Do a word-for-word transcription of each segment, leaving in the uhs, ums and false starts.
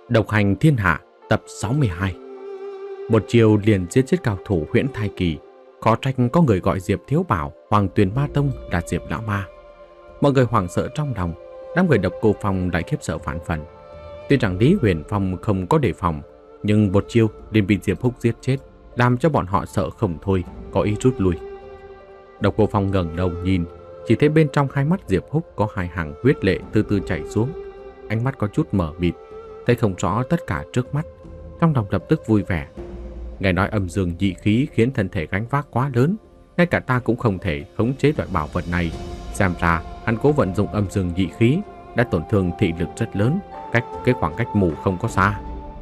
Độc hành thiên hạ tập sáu mươi hai. Một chiều liền giết chết cao thủ Huyễn Thai Kỳ, khó trách có người gọi Diệp Thiếu Bảo Hoàng Tuyền Ma Tông là Diệp Lão Ma. Mọi người hoảng sợ trong lòng, đám người Độc Cô Phong lại khiếp sợ phản phần. Tuy rằng Lý Huyền Phong không có đề phòng, nhưng một chiêu liền bị Diệp Húc giết chết, làm cho bọn họ sợ không thôi, có ý rút lui. Độc Cô Phong ngẩng đầu nhìn, chỉ thấy bên trong hai mắt Diệp Húc có hai hàng huyết lệ từ từ chảy xuống, ánh mắt có chút mờ mịt, thấy không rõ tất cả trước mắt, trong lòng lập tức vui vẻ. Nghe nói âm dương dị khí khiến thân thể gánh vác quá lớn, ngay cả ta cũng không thể khống chế loại bảo vật này. Xem ra hắn cố vận dụng âm dương dị khí đã tổn thương thị lực rất lớn, cách cái khoảng cách mù không có xa.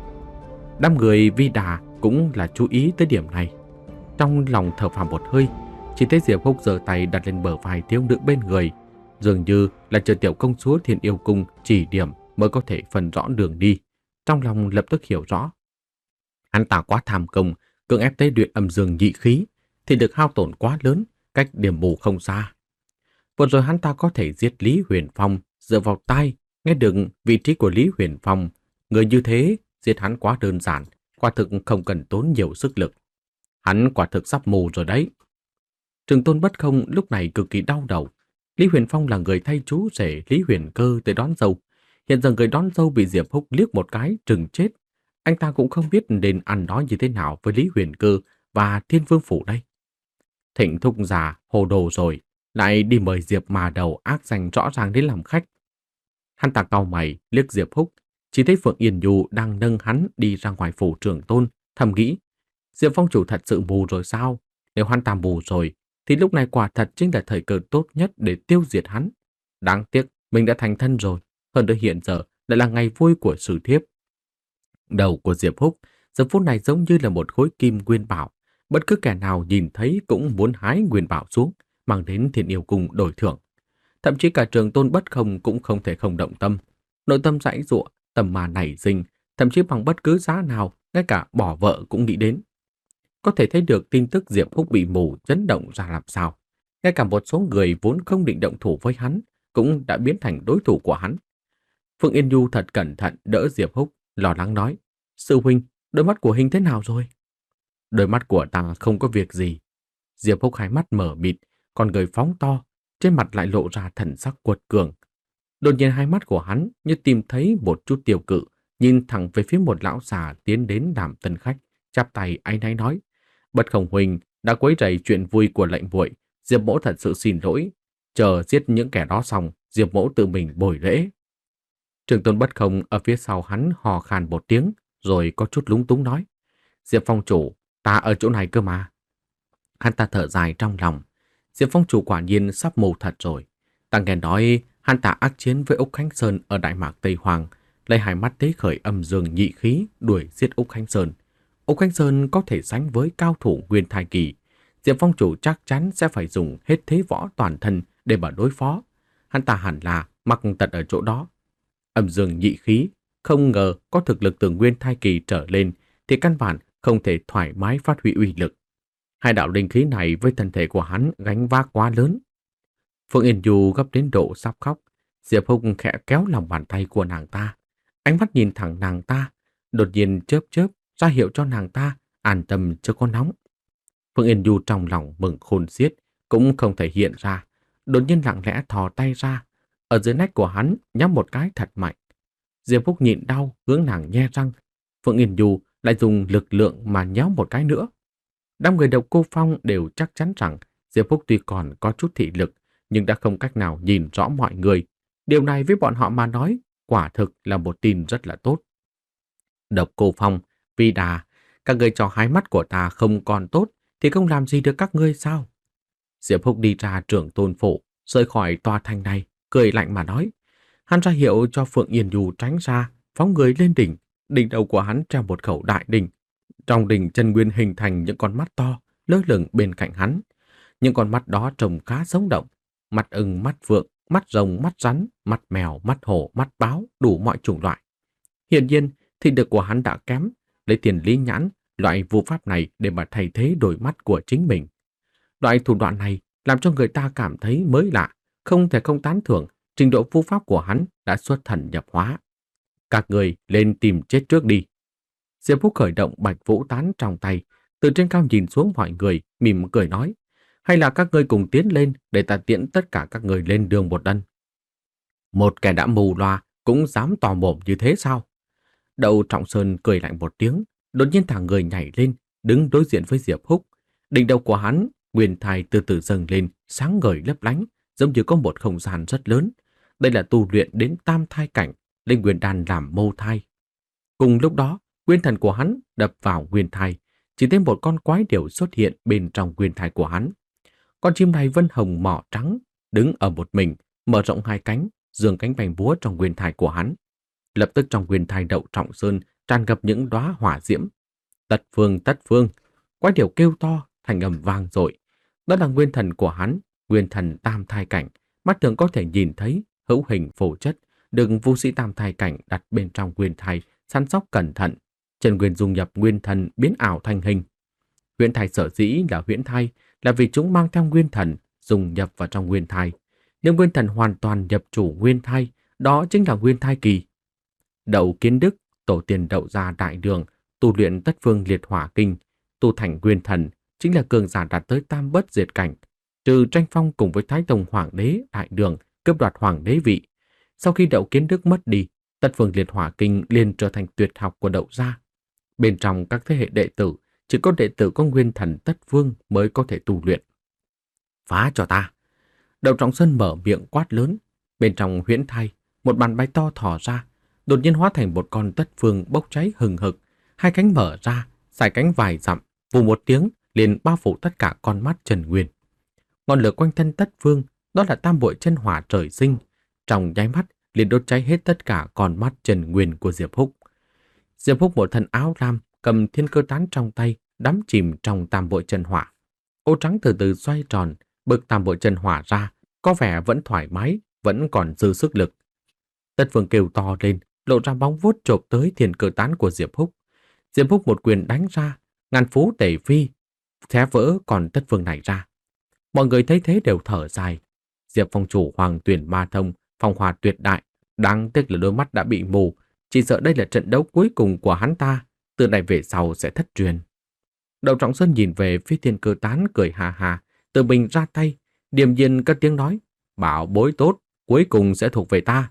Đám người Vi Đà cũng là chú ý tới điểm này, trong lòng thở phào một hơi. Chỉ thấy Diệp Húc giơ tay đặt lên bờ vai thiếu nữ bên người, dường như là chờ tiểu công chúa Thiên Yêu Cung chỉ điểm mới có thể phân rõ đường đi. Trong lòng lập tức hiểu rõ, hắn ta quá tham công, cưỡng ép tế luyện âm dương dị khí thì được hao tổn quá lớn, cách điểm mù không xa. Vừa rồi hắn ta có thể giết Lý Huyền Phong dựa vào tai nghe được vị trí của Lý Huyền Phong, người như thế giết hắn quá đơn giản, quả thực không cần tốn nhiều sức lực. Hắn quả thực sắp mù rồi đấy. Trường Tôn Bất Không lúc này cực kỳ đau đầu. Lý Huyền Phong là người thay chú rể Lý Huyền Cơ tới đón dâu. Hiện giờ người đón dâu bị Diệp Húc liếc một cái trừng chết. Anh ta cũng không biết nên ăn nói như thế nào với Lý Huyền Cơ và Thiên Vương Phủ đây. Thịnh thúc già hồ đồ rồi, lại đi mời Diệp mà đầu ác danh rõ ràng đến làm khách. Hắn ta cau mày liếc Diệp Húc, chỉ thấy Phượng Yên Nhu đang nâng hắn đi ra ngoài phủ Trường Tôn, thầm nghĩ, Diệp Phong chủ thật sự mù rồi sao? Nếu hắn ta mù rồi, thì lúc này quả thật chính là thời cơ tốt nhất để tiêu diệt hắn. Đáng tiếc, mình đã thành thân rồi, hơn nữa hiện giờ lại là ngày vui của sử thiếp. Đầu của Diệp Húc giờ phút này giống như là một khối kim nguyên bảo, bất cứ kẻ nào nhìn thấy cũng muốn hái nguyên bảo xuống, mang đến Thiên Yêu Cung đổi thưởng. Thậm chí cả Trường Tôn Bất Không cũng không thể không động tâm. Nội tâm giãy giụa, tầm mà nảy sinh, thậm chí bằng bất cứ giá nào, ngay cả bỏ vợ cũng nghĩ đến. Có thể thấy được tin tức Diệp Húc bị mù chấn động ra làm sao. Ngay cả một số người vốn không định động thủ với hắn cũng đã biến thành đối thủ của hắn. Phương Yên Nhu thật cẩn thận đỡ Diệp Húc, lo lắng nói, sư huynh, đôi mắt của Hình thế nào rồi? Đôi mắt của ta không có việc gì. Diệp Húc hai mắt mở mịt, con người phóng to, trên mặt lại lộ ra thần sắc quật cường. Đột nhiên hai mắt của hắn như tìm thấy một chút tiêu cự, nhìn thẳng về phía một lão già tiến đến làm tân khách, chắp tay áy náy nói, Bất Không huynh đã quấy rầy chuyện vui của lệnh muội, Diệp mỗ thật sự xin lỗi, chờ giết những kẻ đó xong, Diệp mỗ tự mình bồi lễ. Trường Tôn Bất Không ở phía sau hắn hò khan một tiếng, rồi có chút lúng túng nói, Diệp Phong chủ, ta ở chỗ này cơ mà. Hắn ta thở dài trong lòng, Diệp Phong chủ quả nhiên sắp mù thật rồi. Ta nghe nói hắn ta ác chiến với Úc Khánh Sơn ở Đại Mạc Tây Hoàng, lấy hai mắt tế khởi âm dương nhị khí đuổi giết Úc Khánh Sơn. Úc Khánh Sơn có thể sánh với cao thủ Nguyên Thai Kỳ. Diệp Phong chủ chắc chắn sẽ phải dùng hết thế võ toàn thân để mà đối phó. Hắn ta hẳn là mặc tật ở chỗ đó. Âm dương nhị khí, không ngờ có thực lực từ Nguyên Thai Kỳ trở lên thì căn bản không thể thoải mái phát huy uy lực. Hai đạo linh khí này với thân thể của hắn gánh vác quá lớn. Phương Yên Du gấp đến độ sắp khóc. Diệp Húc khẽ kéo lòng bàn tay của nàng ta, ánh mắt nhìn thẳng nàng ta, đột nhiên chớp chớp ra hiệu cho nàng ta an tâm chưa có nóng. Phương Yên Du trong lòng mừng khôn xiết, cũng không thể hiện ra, đột nhiên lặng lẽ thò tay ra, ở dưới nách của hắn nhắm một cái thật mạnh. Diệp Húc nhịn đau hướng nàng nhe răng, Phương Yên Du lại dùng lực lượng mà nhéo một cái nữa. Đám người Độc Cô Phong đều chắc chắn rằng Diệp Húc tuy còn có chút thị lực, nhưng đã không cách nào nhìn rõ mọi người. Điều này với bọn họ mà nói, quả thực là một tin rất là tốt. Độc Cô Phong, Vi Đà, các ngươi cho hai mắt của ta không còn tốt, thì không làm gì được các ngươi sao? Diệp Húc đi ra Trưởng Tôn Phủ, rời khỏi tòa thành này, cười lạnh mà nói. Hắn ra hiệu cho Phượng Yên Du tránh ra, phóng người lên đỉnh. Đỉnh đầu của hắn treo một khẩu đại đỉnh. Trong đỉnh chân nguyên hình thành những con mắt to, lơ lửng bên cạnh hắn. Những con mắt đó trông khá sống động. Mắt ưng, mắt phượng, mắt rồng, mắt rắn, mắt mèo, mắt hổ, mắt báo, đủ mọi chủng loại. Hiển nhiên, thị lực của hắn đã kém, lấy tiền lý nhãn, loại vu pháp này để mà thay thế đôi mắt của chính mình. Loại thủ đoạn này làm cho người ta cảm thấy mới lạ, không thể không tán thưởng trình độ vu pháp của hắn đã xuất thần nhập hóa. Các người lên tìm chết trước đi. Diệp Húc khởi động Bạch Vũ Tán trong tay, từ trên cao nhìn xuống mọi người, mỉm cười nói. Hay là các ngươi cùng tiến lên để ta tiễn tất cả các người lên đường một lần. Một kẻ đã mù loa cũng dám tò mồm như thế sao? Đậu Trọng Sơn cười lạnh một tiếng, đột nhiên thả người nhảy lên, đứng đối diện với Diệp Húc. Đỉnh đầu của hắn, nguyên thai từ từ dâng lên, sáng ngời lấp lánh, giống như có một không gian rất lớn. Đây là tu luyện đến tam thai cảnh, linh nguyên đan làm mâu thai. Cùng lúc đó, nguyên thần của hắn đập vào nguyên thai, chỉ thấy một con quái điểu xuất hiện bên trong nguyên thai của hắn. Con chim này vân hồng mỏ trắng, đứng ở một mình, mở rộng hai cánh, giương cánh bành búa trong nguyên thai của hắn. Lập tức trong nguyên thai Đậu Trọng Sơn tràn ngập những đóa hỏa diễm. Tất phương tất phương, quái điểu kêu to, thành âm vang dội. Đó là nguyên thần của hắn, nguyên thần tam thai cảnh, mắt thường có thể nhìn thấy, hữu hình phổ chất, được vu sĩ tam thai cảnh đặt bên trong nguyên thai, săn sóc cẩn thận, chân nguyên dung nhập nguyên thần biến ảo thành hình. Huyễn thai sở dĩ là huyễn thai là vì chúng mang theo nguyên thần dung nhập vào trong nguyên thai. Nếu nguyên thần hoàn toàn nhập chủ nguyên thai, đó chính là nguyên thai kỳ. Đậu Kiến Đức, tổ tiên Đậu gia đại đường, tu luyện Tất Phương Liệt Hỏa Kinh, tu thành nguyên thần, chính là cường giả đạt tới tam bất diệt cảnh, trừ tranh phong cùng với Thái Tông Hoàng đế đại đường cướp đoạt hoàng đế vị. Sau khi Đậu Kiến Đức mất đi, Tất Phương Liệt Hỏa Kinh liền trở thành tuyệt học của Đậu gia. Bên trong các thế hệ đệ tử, chỉ có đệ tử có nguyên thần Tất Phương mới có thể tu luyện. Phá cho ta! Đậu Trọng Sơn mở miệng quát lớn. Bên trong huyễn thai, một bàn bay to thò ra, đột nhiên hóa thành một con Tất Phương bốc cháy hừng hực, hai cánh mở ra, xài cánh vài dặm, vù một tiếng liền bao phủ tất cả con mắt Trần Nguyên. Ngọn lửa quanh thân Tất Phương, đó là tam bội chân hỏa trời sinh, trong nháy mắt liền đốt cháy hết tất cả con mắt Trần Nguyên của Diệp Húc. Diệp Húc một thân áo lam, cầm thiên cơ tán trong tay, đắm chìm trong tam bội chân hỏa. Ô trắng từ từ xoay tròn, bực tam bội chân hỏa ra, có vẻ vẫn thoải mái, vẫn còn dư sức lực. Tất Phương kêu to lên, lộ ra bóng vuốt chộp tới thiên cơ tán của Diệp Húc. Diệp Húc một quyền đánh ra, ngàn phú tể phi, xé vỡ còn Tất Phương này ra. Mọi người thấy thế đều thở dài. Diệp phong chủ Hoàng Tuyển Ma Thông, phong hòa tuyệt đại, đáng tiếc là đôi mắt đã bị mù, chỉ sợ đây là trận đấu cuối cùng của hắn ta, từ nay về sau sẽ thất truyền. Đậu Trọng Sơn nhìn về phía thiên cơ tán cười hà hà, tự mình ra tay, điềm nhiên cất tiếng nói, bảo bối tốt, cuối cùng sẽ thuộc về ta.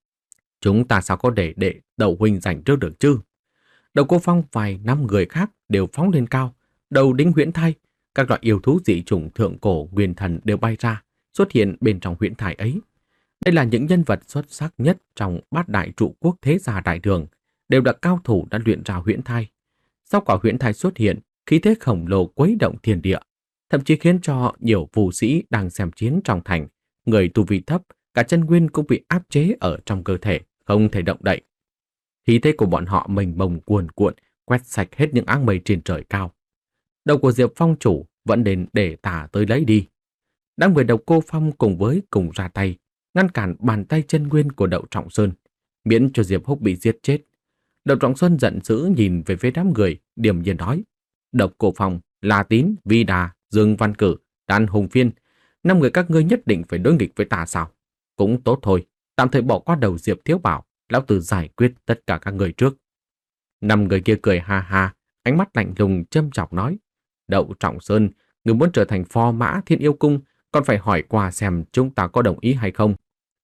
Chúng ta sao có để đệ Đậu huynh giành trước được chứ? Đậu Cô Phong vài năm người khác đều phóng lên cao, đầu đính huyễn thai, các loại yêu thú dị chủng thượng cổ nguyên thần đều bay ra, xuất hiện bên trong huyễn thai ấy. Đây là những nhân vật xuất sắc nhất trong bát đại trụ quốc thế gia đại đường, đều là cao thủ đã luyện ra huyễn thai. Sau quả huyễn thai xuất hiện, khí thế khổng lồ quấy động thiên địa, thậm chí khiến cho nhiều vũ sĩ đang xem chiến trong thành, người tu vi thấp, cả chân nguyên cũng bị áp chế ở trong cơ thể, không thể động đậy. Khí thế của bọn họ mênh mông cuồn cuộn, quét sạch hết những áng mây trên trời cao. Đầu của Diệp Phong chủ vẫn đến để tả tới lấy đi. Đám người Độc Cô Phong cùng với cùng ra tay, ngăn cản bàn tay chân nguyên của Đậu Trọng Sơn, miễn cho Diệp Húc bị giết chết. Đậu Trọng Sơn giận dữ nhìn về phía đám người, điềm nhiên nói: Độc Cô Phong, La Tín, Vi Đà, Dương Văn Cử, Đan Hùng Phiên, năm người các ngươi nhất định phải đối nghịch với ta sao? Cũng tốt thôi, tạm thời bỏ qua đầu Diệp Thiếu Bảo, lão tử giải quyết tất cả các người trước. Năm người kia cười ha ha, ánh mắt lạnh lùng châm chọc nói: Đậu Trọng Sơn, người muốn trở thành phò mã Thiên Yêu Cung, còn phải hỏi qua xem chúng ta có đồng ý hay không.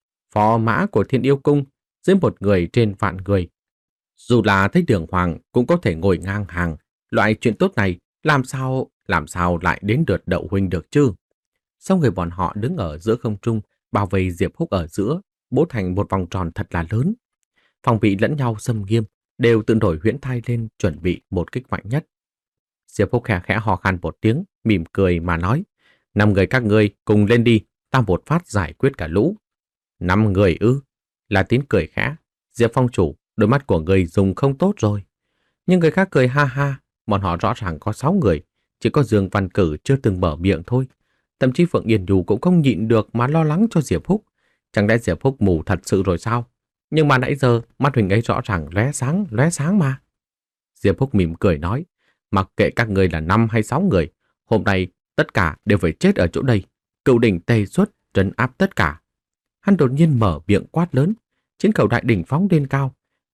Phò mã của Thiên Yêu Cung, dưới một người trên vạn người, dù là thấy Đường Hoàng cũng có thể ngồi ngang hàng. Loại chuyện tốt này làm sao làm sao lại đến lượt Đậu huynh được chứ? Sau người bọn họ đứng ở giữa không trung, bao vây Diệp Húc ở giữa, bố thành một vòng tròn thật là lớn. Phòng bị lẫn nhau xâm nghiêm, đều tự đổi huyễn thai lên chuẩn bị một kích mạnh nhất. Diệp Húc khẽ khẽ hò khan một tiếng, mỉm cười mà nói: năm người các ngươi cùng lên đi, ta một phát giải quyết cả lũ. Năm người ư? La Tín cười khẽ: Diệp Phong chủ, đôi mắt của người dùng không tốt rồi. Nhưng người khác cười ha ha, bọn họ rõ ràng có sáu người, chỉ có Dương Văn Cử chưa từng mở miệng thôi. Thậm chí Phượng Yên Nhu cũng không nhịn được mà lo lắng cho Diệp Húc. Chẳng lẽ Diệp Húc mù thật sự rồi sao? Nhưng mà nãy giờ mắt Huỳnh ấy rõ ràng lóe sáng, lóe sáng mà. Diệp Húc mỉm cười nói: mặc kệ các người là năm hay sáu người, hôm nay tất cả đều phải chết ở chỗ đây. Cựu đỉnh Tây xuất trấn áp tất cả. Hắn đột nhiên mở miệng quát lớn, chiến cầu đại đỉnh phóng lên cao,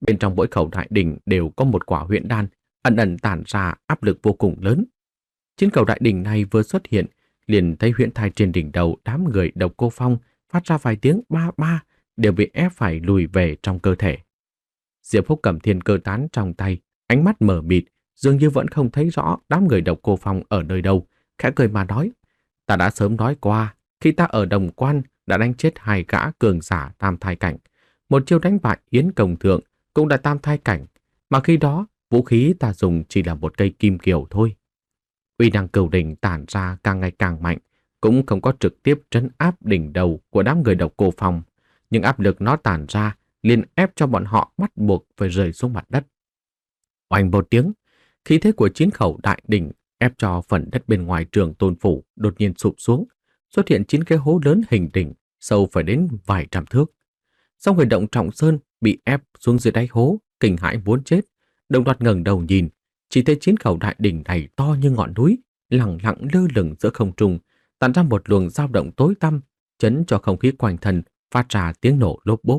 Bên trong mỗi khẩu đại đỉnh đều có một quả huyễn đan, ẩn ẩn tản ra áp lực vô cùng lớn. Chín khẩu đại đỉnh này vừa xuất hiện, liền thấy huyễn thai trên đỉnh đầu đám người Độc Cô Phong phát ra vài tiếng ba ba, đều bị ép phải lùi về trong cơ thể. Diệp Húc cầm thiên cơ tán trong tay, ánh mắt mờ mịt, dường như vẫn không thấy rõ đám người Độc Cô Phong ở nơi đâu, khẽ cười mà nói: "Ta đã sớm nói qua, khi ta ở Đồng Quan đã đánh chết hai gã cường giả tam thai cảnh, một chiêu đánh bại Yến Công Thượng cũng đã tam thai cảnh, mà khi đó vũ khí ta dùng chỉ là một cây kim kiều thôi." Uy năng cửu đỉnh tản ra càng ngày càng mạnh, cũng không có trực tiếp trấn áp đỉnh đầu của đám người Độc Cô Phong, nhưng áp lực nó tản ra liền ép cho bọn họ bắt buộc phải rơi xuống mặt đất. Oanh một tiếng, khí thế của chín khẩu đại đỉnh ép cho phần đất bên ngoài Trường Tôn phủ đột nhiên sụp xuống, xuất hiện chín cái hố lớn hình đỉnh, sâu phải đến vài trăm thước. Sau người Động Trọng Sơn bị ép xuống dưới đáy hố, kinh hãi muốn chết, đồng loạt ngẩng đầu nhìn, chỉ thấy chín khẩu đại đỉnh này to như ngọn núi, lẳng lặng lơ lửng giữa không trung, tản ra một luồng dao động tối tăm, chấn cho không khí quanh thân phát ra tiếng nổ lốp bốp.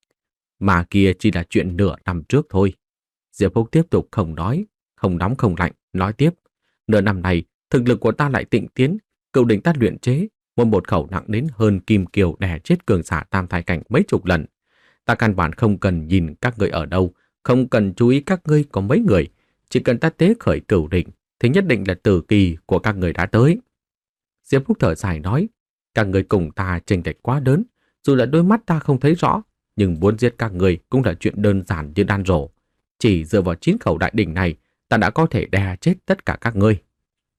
Mà kia chỉ là chuyện nửa năm trước thôi. Diệp Húc tiếp tục không nói, không nóng không lạnh, nói tiếp: "Nửa năm này, thực lực của ta lại tịnh tiến, cửu đỉnh ta luyện chế, mỗi một khẩu nặng đến hơn kim kiều đè chết cường giả tam thai cảnh mấy chục lần. Ta căn bản không cần nhìn các ngươi ở đâu, không cần chú ý các ngươi có mấy người, chỉ cần ta tế khởi cửu đỉnh, thì nhất định là tử kỳ của các người đã tới." Diệp Húc thở dài nói: "Các người cùng ta chênh lệch quá lớn, dù là đôi mắt ta không thấy rõ, nhưng muốn giết các người cũng là chuyện đơn giản như đan rổ. Chỉ dựa vào chín khẩu đại đỉnh này, ta đã có thể đè chết tất cả các ngươi."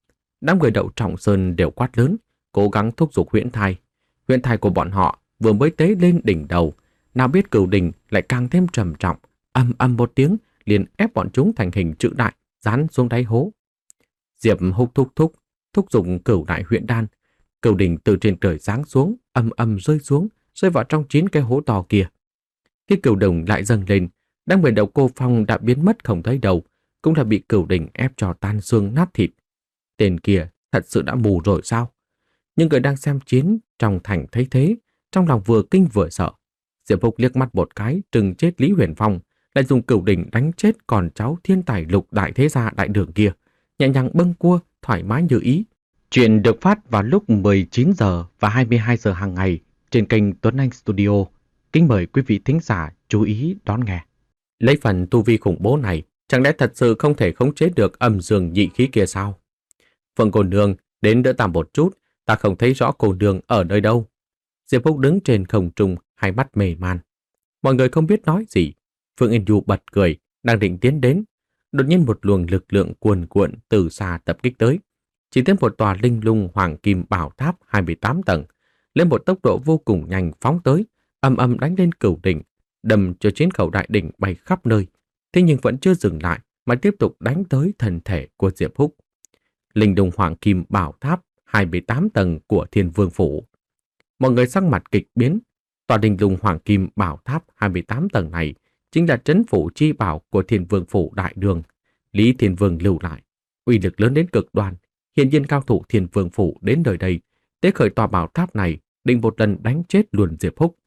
Đám người Đậu Trọng Sơn đều quát lớn, cố gắng thúc giục huyễn thai. Huyễn thai của bọn họ vừa mới tế lên đỉnh đầu, nào biết cửu đỉnh lại càng thêm trầm trọng, ầm ầm một tiếng liền ép bọn chúng thành hình chữ đại, dán xuống đáy hố. Diệp Húc thúc thúc thúc giục cửu đại huyễn đan, cửu đỉnh từ trên trời giáng xuống, ầm ầm rơi xuống, rơi vào trong chín cái hố to kia. Khi cửu đỉnh lại dâng lên, đám người Độc Cô Phong đã biến mất không thấy đâu, cũng đã bị cửu đỉnh ép cho tan xương nát thịt. Tên kia thật sự đã mù rồi sao? Nhưng người đang xem chiến trong thành thấy thế, trong lòng vừa kinh vừa sợ. Diệp Húc liếc mắt một cái, trừng chết Lý Huyền Phong, lại dùng cửu đỉnh đánh chết con cháu thiên tài lục đại thế gia đại đường kia, nhẹ nhàng bâng cua, thoải mái như ý. Chuyện được phát vào lúc mười chín giờ và hai mươi hai giờ hàng ngày trên kênh Tuấn Anh Studio. Kính mời quý vị thính giả chú ý đón nghe. Lấy phần tu vi khủng bố này, chẳng lẽ thật sự không thể khống chế được âm dương nhị khí kia sao? Phương cô nương, đến đỡ ta một chút, ta không thấy rõ cô nương ở nơi đâu. Diệp Húc đứng trên không trung, hai mắt mê man. Mọi người không biết nói gì. Phương Yên Du bật cười, đang định tiến đến. Đột nhiên một luồng lực lượng cuồn cuộn từ xa tập kích tới. Chỉ thấy một tòa linh lung hoàng kim bảo tháp hai mươi tám tầng, lên một tốc độ vô cùng nhanh phóng tới, ầm ầm đánh lên cửu đỉnh, đâm cho chiến khẩu đại đỉnh bay khắp nơi. Thế nhưng vẫn chưa dừng lại, mà tiếp tục đánh tới thân thể của Diệp Húc. Linh lung hoàng kim bảo tháp hai mươi tám tầng của Thiên Vương phủ. Mọi người sắc mặt kịch biến. Tòa linh lung hoàng kim bảo tháp hai mươi tám tầng này chính là trấn phủ chi bảo của Thiên Vương phủ đại đường, Lý Thiên Vương lưu lại, uy lực lớn đến cực đoan. Hiện nhiên cao thủ Thiên Vương phủ đến nơi đây, tế khởi tòa bảo tháp này, định một lần đánh chết luôn Diệp Húc.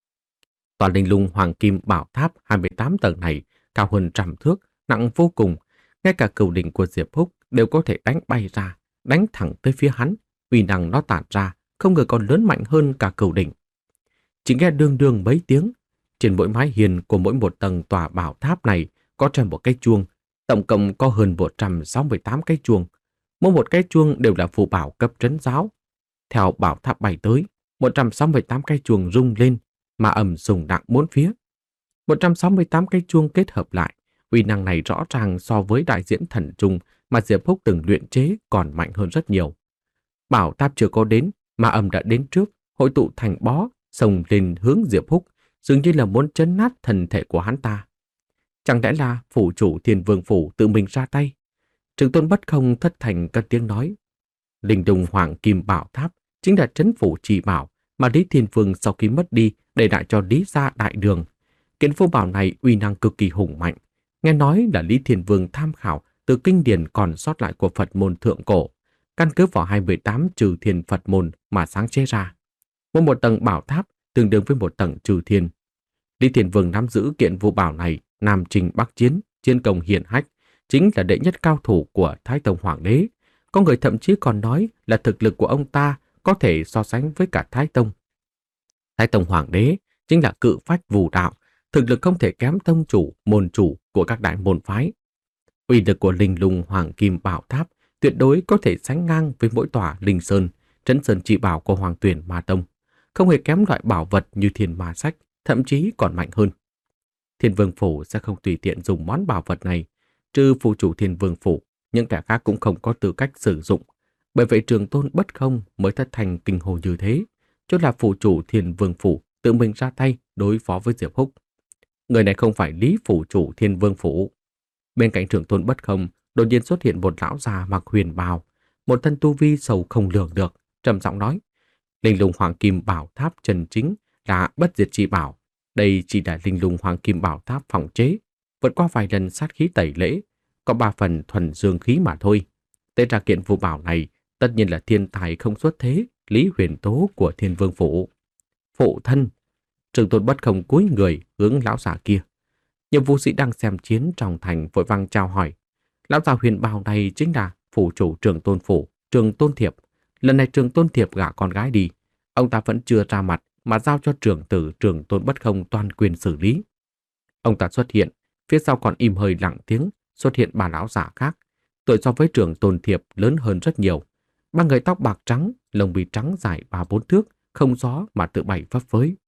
Tòa linh lung hoàng kim bảo tháp hai mươi tám tầng này cao hơn trăm thước, nặng vô cùng, ngay cả cửu đỉnh của Diệp Húc đều có thể đánh bay ra, đánh thẳng tới phía hắn. Uy năng nó tản ra, không ngờ còn lớn mạnh hơn cả cửu đỉnh. Chỉ nghe đương đương mấy tiếng, trên mỗi mái hiên của mỗi một tầng tòa bảo tháp này có treo một cái chuông, tổng cộng có hơn một trăm sáu mươi tám cái chuông. Mỗi một cái chuông đều là phù bảo cấp trấn giáo. Theo bảo tháp bay tới, một trăm sáu mươi tám cái chuông rung lên, mà ầm rùng đặng bốn phía. một trăm sáu mươi tám cái chuông kết hợp lại, uy năng này rõ ràng so với đại diễn thần trung mà Diệp Húc từng luyện chế còn mạnh hơn rất nhiều. Bảo tháp chưa có đến, mà ầm đã đến trước, hội tụ thành bó, xông lên hướng Diệp Húc, dường như là muốn chấn nát thân thể của hắn ta. Chẳng lẽ là phủ chủ Thiên Vương phủ tự mình ra tay? Trường Tôn Bất Không thất thành cất tiếng nói. Linh lung hoàng kim bảo tháp chính là trấn phủ trì bảo mà Lý Thiên Vương sau khi mất đi để lại cho Lý gia đại đường. Kiện phù bảo này uy năng cực kỳ hùng mạnh, nghe nói là Lý Thiên Vương tham khảo từ kinh điển còn sót lại của Phật môn thượng cổ, căn cứ vào hai mươi tám trừ thiên Phật môn mà sáng chế ra. Mỗi một tầng bảo tháp tương đương với một tầng trừ thiên. Lý Thiên Vương nắm giữ kiện vũ bảo này, nam trình bắc chiến, chiến công hiển hách, chính là đệ nhất cao thủ của Thái Tông Hoàng đế. Có người thậm chí còn nói là thực lực của ông ta có thể so sánh với cả Thái Tông. Thái Tông Hoàng đế chính là cự phách vũ đạo, thực lực không thể kém tông chủ, môn chủ của các đại môn phái. Uy lực của linh lung hoàng kim bảo tháp tuyệt đối có thể sánh ngang với mỗi tòa linh sơn, trấn sơn chỉ bảo của Hoàng Tuyển Ma Tông, không hề kém loại bảo vật như Thiên Ma Sách, thậm chí còn mạnh hơn. Thiên Vương Phủ sẽ không tùy tiện dùng món bảo vật này, trừ phủ chủ Thiên Vương Phủ, những kẻ khác cũng không có tư cách sử dụng. Bởi vậy Trường Tôn Bất Không mới thất thành kinh hồ như thế, cho là phủ chủ Thiên Vương Phủ tự mình ra tay đối phó với Diệp Húc. Người này không phải Lý phủ chủ Thiên Vương Phủ. Bên cạnh Trường Tôn Bất Không đột nhiên xuất hiện một lão già mặc huyền bào, một thân tu vi sâu không lường được, trầm giọng nói: Linh lung hoàng kim bảo tháp chân chính là bất diệt chi bảo. Đây chỉ là linh lung hoàng kim bảo tháp phòng chế, vượt qua vài lần sát khí tẩy lễ, có ba phần thuần dương khí mà thôi. Tên ra kiện vũ bảo này tất nhiên là thiên tài không xuất thế, Lý Huyền Tố của Thiên Vương Phủ. Phụ thân. Trường Tôn Bất Không cúi người hướng lão già kia. Nhiều vũ sĩ đang xem chiến trong thành vội vàng chào hỏi. Lão già huyền bào này chính là phủ chủ Trường Tôn Phủ, Trường Tôn Thiệp. Lần này Trường Tôn Thiệp gả con gái đi, ông ta vẫn chưa ra mặt mà giao cho trưởng tử Trường Tôn Bất Không toàn quyền xử lý. Ông ta xuất hiện, phía sau còn im hơi lặng tiếng xuất hiện bà lão giả khác, tuổi so với Trường Tôn Thiệp lớn hơn rất nhiều. Ba người tóc bạc trắng, lông bì trắng dài ba bốn thước, không gió mà tự bay phấp phới.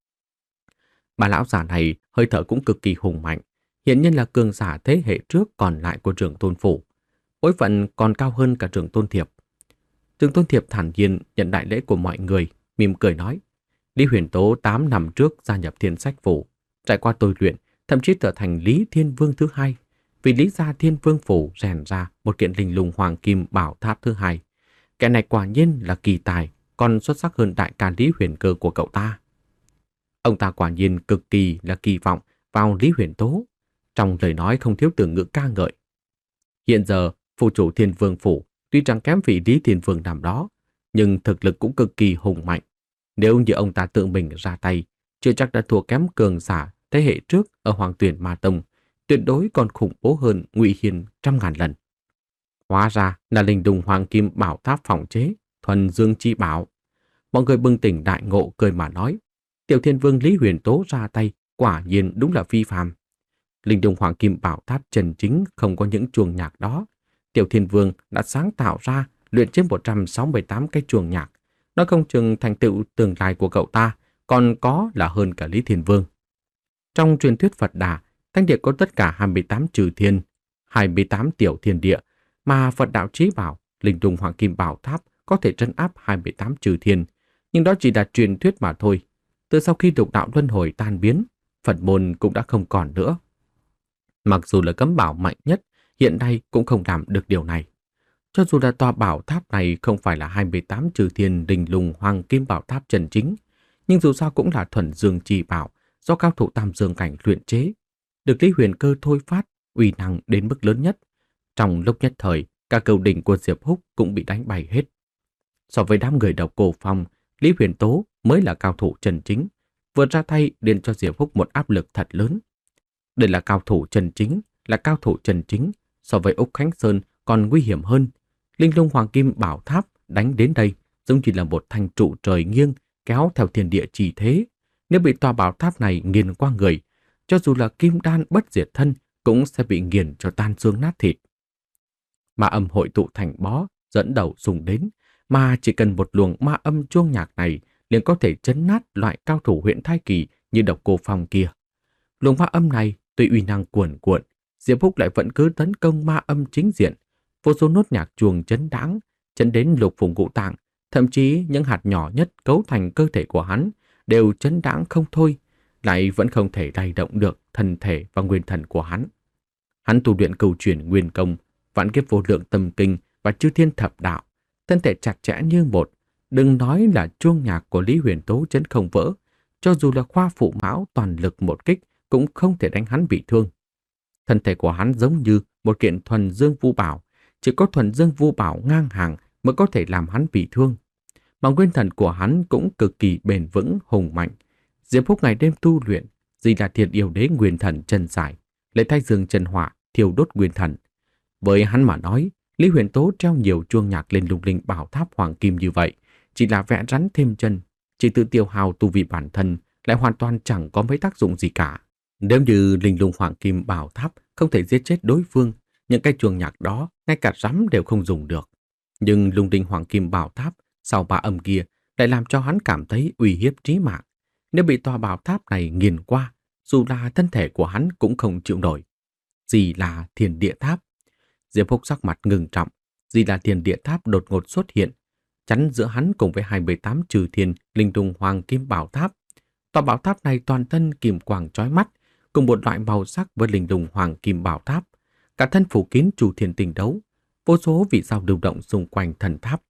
Bà lão giả này hơi thở cũng cực kỳ hùng mạnh, hiện nhiên là cường giả thế hệ trước còn lại của Trường Tôn Phủ, bối phận còn cao hơn cả Trường Tôn Thiệp. Trường Tôn Thiệp thản nhiên nhận đại lễ của mọi người, mỉm cười nói: Lý Huyền Tố tám năm trước gia nhập Thiên Sách Phủ, trải qua tôi luyện, thậm chí trở thành Lý Thiên Vương thứ hai, vì Lý gia Thiên Vương Phủ rèn ra một kiện linh lung hoàng kim bảo tháp thứ hai. Kẻ này quả nhiên là kỳ tài, còn xuất sắc hơn đại ca Lý Huyền Cơ của cậu ta. Ông ta quả nhiên cực kỳ là kỳ vọng vào Lý Huyền Tố, trong lời nói không thiếu từ ngữ ca ngợi. Hiện giờ, phủ chủ Thiên Vương Phủ tuy chẳng kém vị Lý Thiên Vương năm đó, nhưng thực lực cũng cực kỳ hùng mạnh. Nếu như ông ta tự mình ra tay, chưa chắc đã thua kém cường giả thế hệ trước ở Hoàng Tuyển Ma Tông, tuyệt đối còn khủng bố hơn Ngụy Hiền trăm ngàn lần. Hóa ra là linh đùng hoàng kim bảo tháp phòng chế, thuần dương chi bảo. Mọi người bừng tỉnh đại ngộ cười mà nói: Tiểu Thiên Vương Lý Huyền Tố ra tay, quả nhiên đúng là phi phàm. Linh đùng hoàng kim bảo tháp chân chính không có những chuông nhạc đó. Tiểu Thiên Vương đã sáng tạo ra, luyện chế một trăm sáu mươi tám cái chuông nhạc. Nói không chừng thành tựu tương lai của cậu ta còn có là hơn cả Lý Thiên Vương. Trong truyền thuyết Phật Đà, Thánh địa có tất cả hai mươi tám trừ thiên, hai mươi tám tiểu thiên địa, mà Phật đạo chí bảo linh đùng hoàng kim bảo tháp có thể trấn áp hai mươi tám trừ thiên, nhưng đó chỉ là truyền thuyết mà thôi. Từ sau khi lục đạo luân hồi tan biến, Phật môn cũng đã không còn nữa. Mặc dù là cấm bảo mạnh nhất, hiện nay cũng không làm được điều này. Cho dù là tòa bảo tháp này không phải là hai mươi tám trừ thiên linh lùng hoàng kim bảo tháp chân chính, nhưng dù sao cũng là thuần dương chi bảo do cao thủ tam dương cảnh luyện chế, được Lý Huyền Cơ thôi phát, uy năng đến mức lớn nhất. Trong lúc nhất thời, cả cầu đỉnh của Diệp Húc cũng bị đánh bay hết. So với đám người Độc Cô Phong, Lý Huyền Tố mới là cao thủ chân chính, vừa ra tay liền cho Diệp Húc một áp lực thật lớn. Đây là cao thủ chân chính, là cao thủ chân chính, so với Úc Khánh Sơn còn nguy hiểm hơn. Linh lung hoàng kim bảo tháp đánh đến đây giống như là một thanh trụ trời nghiêng kéo theo thiên địa chỉ thế. Nếu bị tòa bảo tháp này nghiền qua người, cho dù là kim đan bất diệt thân cũng sẽ bị nghiền cho tan xương nát thịt. Ma âm hội tụ thành bó, dẫn đầu dùng đến, mà chỉ cần một luồng ma âm chuông nhạc này liền có thể chấn nát loại cao thủ huyện Thái Kỳ như Độc Cô Phong kia. Luồng ma âm này tuy uy năng cuồn cuộn, Diệp Húc lại vẫn cứ tấn công ma âm chính diện. Vô số nốt nhạc chuông chấn đãng, chấn đến lục phủ ngũ tạng, thậm chí những hạt nhỏ nhất cấu thành cơ thể của hắn đều chấn đãng không thôi, lại vẫn không thể lay động được thân thể và nguyên thần của hắn. Hắn tu luyện cửu chuyển nguyên công, vạn kiếp vô lượng tâm kinh và chư thiên thập đạo, thân thể chặt chẽ như một. Đừng nói là chuông nhạc của Lý Huyền Tố chấn không vỡ, cho dù là khoa phụ mão toàn lực một kích cũng không thể đánh hắn bị thương. Thân thể của hắn giống như một kiện thuần dương vu bảo, chỉ có thuần dương vu bảo ngang hàng mới có thể làm hắn bị thương. Mà nguyên thần của hắn cũng cực kỳ bền vững hùng mạnh. Diệp Húc ngày đêm tu luyện, Di là Thiên Yêu Đế nguyên thần chân dài, lấy thái dương chân hỏa thiêu đốt nguyên thần. Với hắn mà nói, Lý Huyền Tố treo nhiều chuông nhạc lên lung linh bảo tháp hoàng kim như vậy, chỉ là vẽ rắn thêm chân, chỉ tự tiêu hao tu vi bản thân, lại hoàn toàn chẳng có mấy tác dụng gì cả. Nếu như linh lung hoàng kim bảo tháp không thể giết chết đối phương, những cái chuông nhạc đó ngay cả rắm đều không dùng được. Nhưng lung linh hoàng kim bảo tháp sau ba âm kia lại làm cho hắn cảm thấy uy hiếp trí mạng. Nếu bị tòa bảo tháp này nghiền qua, dù là thân thể của hắn cũng không chịu nổi. Gì là Thiên Địa Tháp? Diệp Húc sắc mặt ngưng trọng. Gì là Thiên Địa Tháp đột ngột xuất hiện, chắn giữa hắn cùng với hai mươi tám trừ thiên linh lung hoàng kim bảo tháp. Tòa bảo tháp này toàn thân kim quang chói mắt, cùng một loại màu sắc với linh lung hoàng kim bảo tháp. Cả thân phủ kín chu thiên tinh đấu, vô số vì sao lưu động xung quanh thần tháp.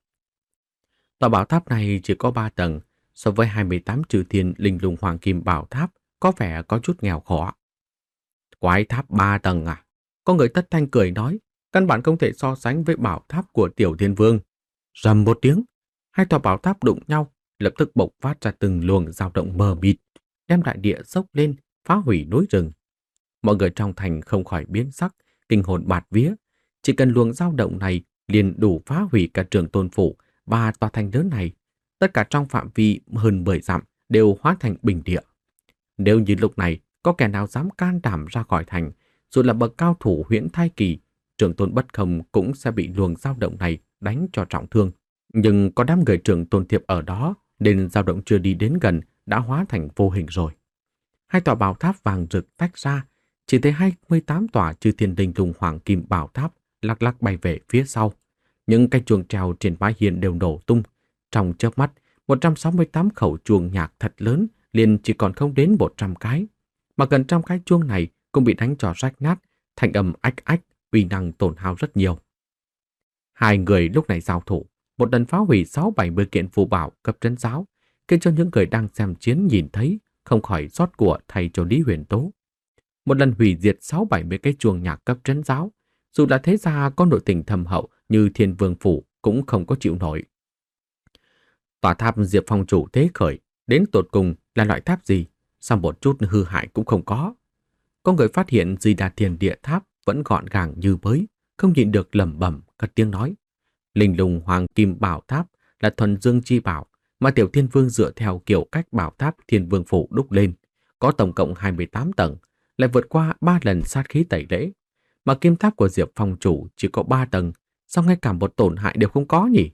Tòa bảo tháp này chỉ có ba tầng, so với hai mươi tám trừ thiên linh lung hoàng kim bảo tháp có vẻ có chút nghèo khó. Quái tháp ba tầng à? Có người tất thanh cười nói, căn bản không thể so sánh với bảo tháp của Tiểu Thiên Vương. Rầm một tiếng, hai tòa bảo tháp đụng nhau, lập tức bộc phát ra từng luồng dao động mờ mịt, đem đại địa sốc lên, phá hủy núi rừng. Mọi người trong thành không khỏi biến sắc, kinh hồn bạt vía. Chỉ cần luồng dao động này liền đủ phá hủy cả Trường Tôn phủ và tòa thành lớn này. Tất cả trong phạm vi hơn mười dặm đều hóa thành bình địa. Nếu như lúc này có kẻ nào dám can đảm ra khỏi thành, dù là bậc cao thủ Huyễn Thai Kỳ, Trường Tôn Bất Không cũng sẽ bị luồng dao động này đánh cho trọng thương. Nhưng có đám người Trường Tôn Thiệp ở đó, nên dao động chưa đi đến gần đã hóa thành vô hình rồi. Hai tòa bảo tháp vàng rực tách ra, chỉ thấy hai mươi tám tòa chư thiên linh lung hoàng kim bảo tháp lắc lắc bay về phía sau. Những cái chuông treo trên mái hiên đều nổ tung. Trong chớp mắt, một trăm sáu mươi tám khẩu chuông nhạc thật lớn liền chỉ còn không đến một trăm cái. Mà gần trăm cái chuông này cũng bị đánh cho rách nát, thành âm ách ách, uy năng tổn hao rất nhiều. Hai người lúc này giao thủ, một lần phá hủy sáu bảy mươi kiện phù bảo cấp trấn giáo, khiến cho những người đang xem chiến nhìn thấy, không khỏi xót của thầy cho Lý Huyền Tố. Một lần hủy diệt sáu bảy mươi cái chuông nhạc cấp trấn giáo, dù là thế gia có nội tình thâm hậu như Thiên Vương phủ cũng không có chịu nổi. Tòa tháp Diệp Phong chủ thế khởi, đến tột cùng là loại tháp gì, sao một chút hư hại cũng không có. Có người phát hiện Di Đà Thiên Địa Tháp vẫn gọn gàng như mới, không nhịn được lẩm bẩm cất tiếng nói. Linh lung hoàng kim bảo tháp là thuần dương chi bảo mà Tiểu Thiên Vương dựa theo kiểu cách bảo tháp Thiên Vương phủ đúc lên, có tổng cộng hai mươi tám tầng, lại vượt qua ba lần sát khí tẩy lễ. Mà kim tháp của Diệp Phong chủ chỉ có ba tầng, sao ngay cả một tổn hại đều không có nhỉ?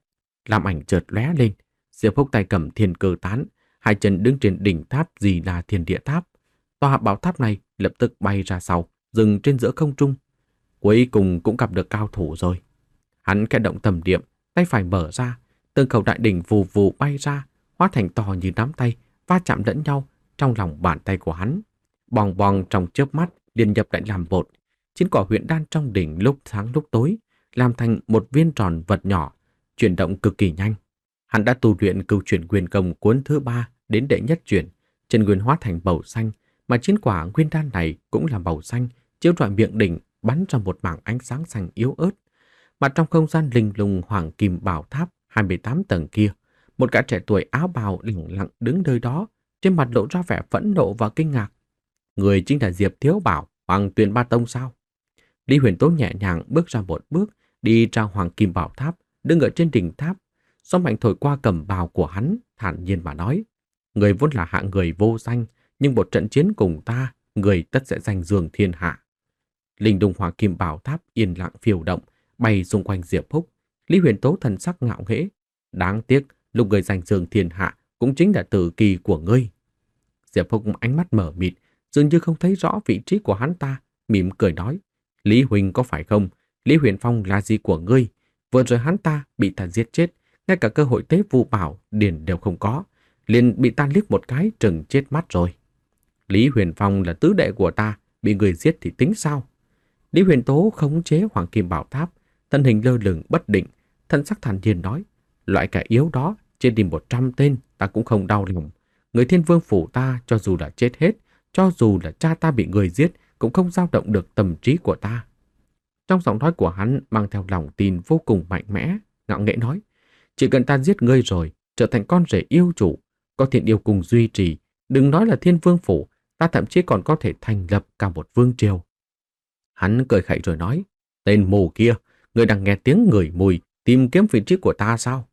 Lam ảnh chợt lóe lên, Diệp Húc tay cầm thiên cơ tán, hai chân đứng trên đỉnh tháp Di Đà Thiên Địa Tháp. Tòa bảo tháp này lập tức bay ra sau, dừng trên giữa không trung. Cuối cùng cũng gặp được cao thủ rồi. Hắn khẽ động tầm niệm, tay phải mở ra, từng khẩu đại đỉnh vù vù bay ra, hóa thành to như nắm tay, va chạm lẫn nhau trong lòng bàn tay của hắn. Bòng bòng trong chớp mắt liền nhập lại làm một. Chín quả huyễn đan trong đỉnh lúc sáng lúc tối, làm thành một viên tròn vật nhỏ, chuyển động cực kỳ nhanh. Hắn đã tu luyện cửu chuyển nguyên công cuốn thứ ba đến đệ nhất chuyển, chân nguyên hóa thành màu xanh, mà chín quả nguyên đan này cũng là màu xanh, chiếu rọi miệng đỉnh bắn ra một mảng ánh sáng xanh yếu ớt. Mà trong không gian linh lung hoàng kim bảo tháp hai mươi tám tầng kia, một gã trẻ tuổi áo bào lẳng lặng đứng nơi đó, trên mặt lộ ra vẻ phẫn nộ và kinh ngạc. Người chính là Diệp Thiếu Bảo, Hoàng Tuyền Ba Tông sao? Lý Huyền Tố nhẹ nhàng bước ra một bước, đi ra hoàng kim bảo tháp, đứng ở trên đỉnh tháp. Gió mạnh thổi qua cẩm bào của hắn, thản nhiên mà nói: người vốn là hạng người vô danh, nhưng một trận chiến cùng ta, người tất sẽ danh dương thiên hạ. Linh lung hoàng kim bảo tháp yên lặng phiêu động, bay xung quanh Diệp Húc. Lý Huyền Tố thần sắc ngạo nghễ: đáng tiếc, lúc người danh dương thiên hạ cũng chính là tử kỳ của ngươi. Diệp Húc ánh mắt mở mịt, dường như không thấy rõ vị trí của hắn ta, mỉm cười nói: Lý Huỳnh có phải không? Lý Huyền Phong là gì của ngươi? Vừa rồi hắn ta bị ta giết chết, ngay cả cơ hội tế vu bảo điển đều không có, liền bị ta liếc một cái trừng chết mắt rồi. Lý Huyền Phong là tứ đệ của ta, bị người giết thì tính sao? Lý Huyền Tố khống chế hoàng kim bảo tháp, thân hình lơ lửng bất định, thân sắc thản nhiên nói: loại kẻ yếu đó trên đi một trăm tên ta cũng không đau lòng. Người Thiên Vương phủ ta cho dù là chết hết, cho dù là cha ta bị người giết, cũng không dao động được tâm trí của ta. Trong giọng nói của hắn mang theo lòng tin vô cùng mạnh mẽ, ngạo nghễ nói: chỉ cần ta giết ngươi rồi, trở thành con rể yêu chủ, có thiện yêu cùng duy trì, đừng nói là Thiên Vương phủ, ta thậm chí còn có thể thành lập cả một vương triều. Hắn cười khẩy rồi nói, tên mù kia, người đang nghe tiếng ngửi mùi, tìm kiếm vị trí của ta sao?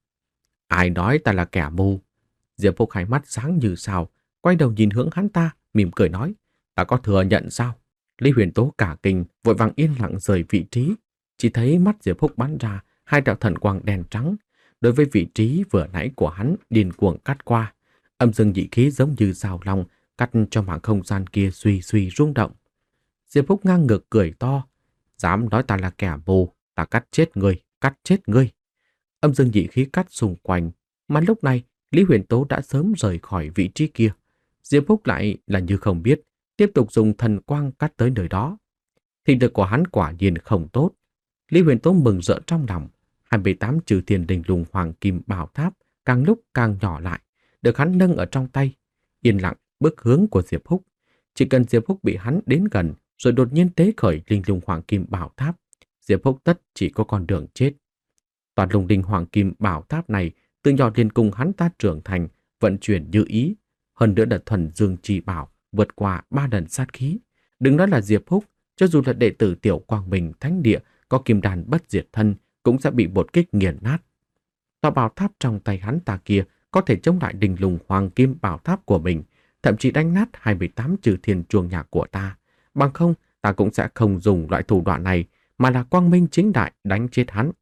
Ai nói ta là kẻ mù? Diệp Phúc hai mắt sáng như sao, quay đầu nhìn hướng hắn ta, mỉm cười nói, ta có thừa nhận sao? Lý Huyền Tố cả kinh, vội vàng yên lặng rời vị trí, chỉ thấy mắt Diệp Phúc bắn ra hai đạo thần quang đen trắng, đối với vị trí vừa nãy của hắn điên cuồng cắt qua, âm dương dị khí giống như rào long cắt cho mảng không gian kia suy suy rung động. Diệp Phúc ngang ngược cười to, dám nói ta là kẻ mù, ta cắt chết ngươi, cắt chết ngươi. Âm dương dị khí cắt xung quanh, mà lúc này Lý Huyền Tố đã sớm rời khỏi vị trí kia. Diệp Phúc lại là như không biết, tiếp tục dùng thần quang cắt tới nơi đó. Thị lực của hắn quả nhiên không tốt. Lý Huyền Tố mừng rỡ trong lòng, hai mươi tám trừ thiên đình lùng hoàng kim bảo tháp càng lúc càng nhỏ lại, được hắn nâng ở trong tay, yên lặng bước hướng của Diệp Phúc. Chỉ cần Diệp Phúc bị hắn đến gần, rồi đột nhiên tế khởi linh lùng hoàng kim bảo tháp, Diệp Phúc tất chỉ có con đường chết. Toàn lùng linh hoàng kim bảo tháp này từ nhỏ liền cùng hắn ta trưởng thành, vận chuyển như ý, hơn nữa là thuần dương chi bảo, vượt qua ba lần sát khí. Đừng nói là Diệp Phúc, cho dù là đệ tử Tiểu Quang Minh Thánh Địa có kim đàn bất diệt thân cũng sẽ bị một kích nghiền nát. Tòa bảo tháp trong tay hắn ta kia có thể chống lại đình lùng hoàng kim bảo tháp của mình, thậm chí đánh nát hai mươi tám trừ thiên chuông nhạc của ta. Bằng không, ta cũng sẽ không dùng loại thủ đoạn này, mà là quang minh chính đại đánh chết hắn.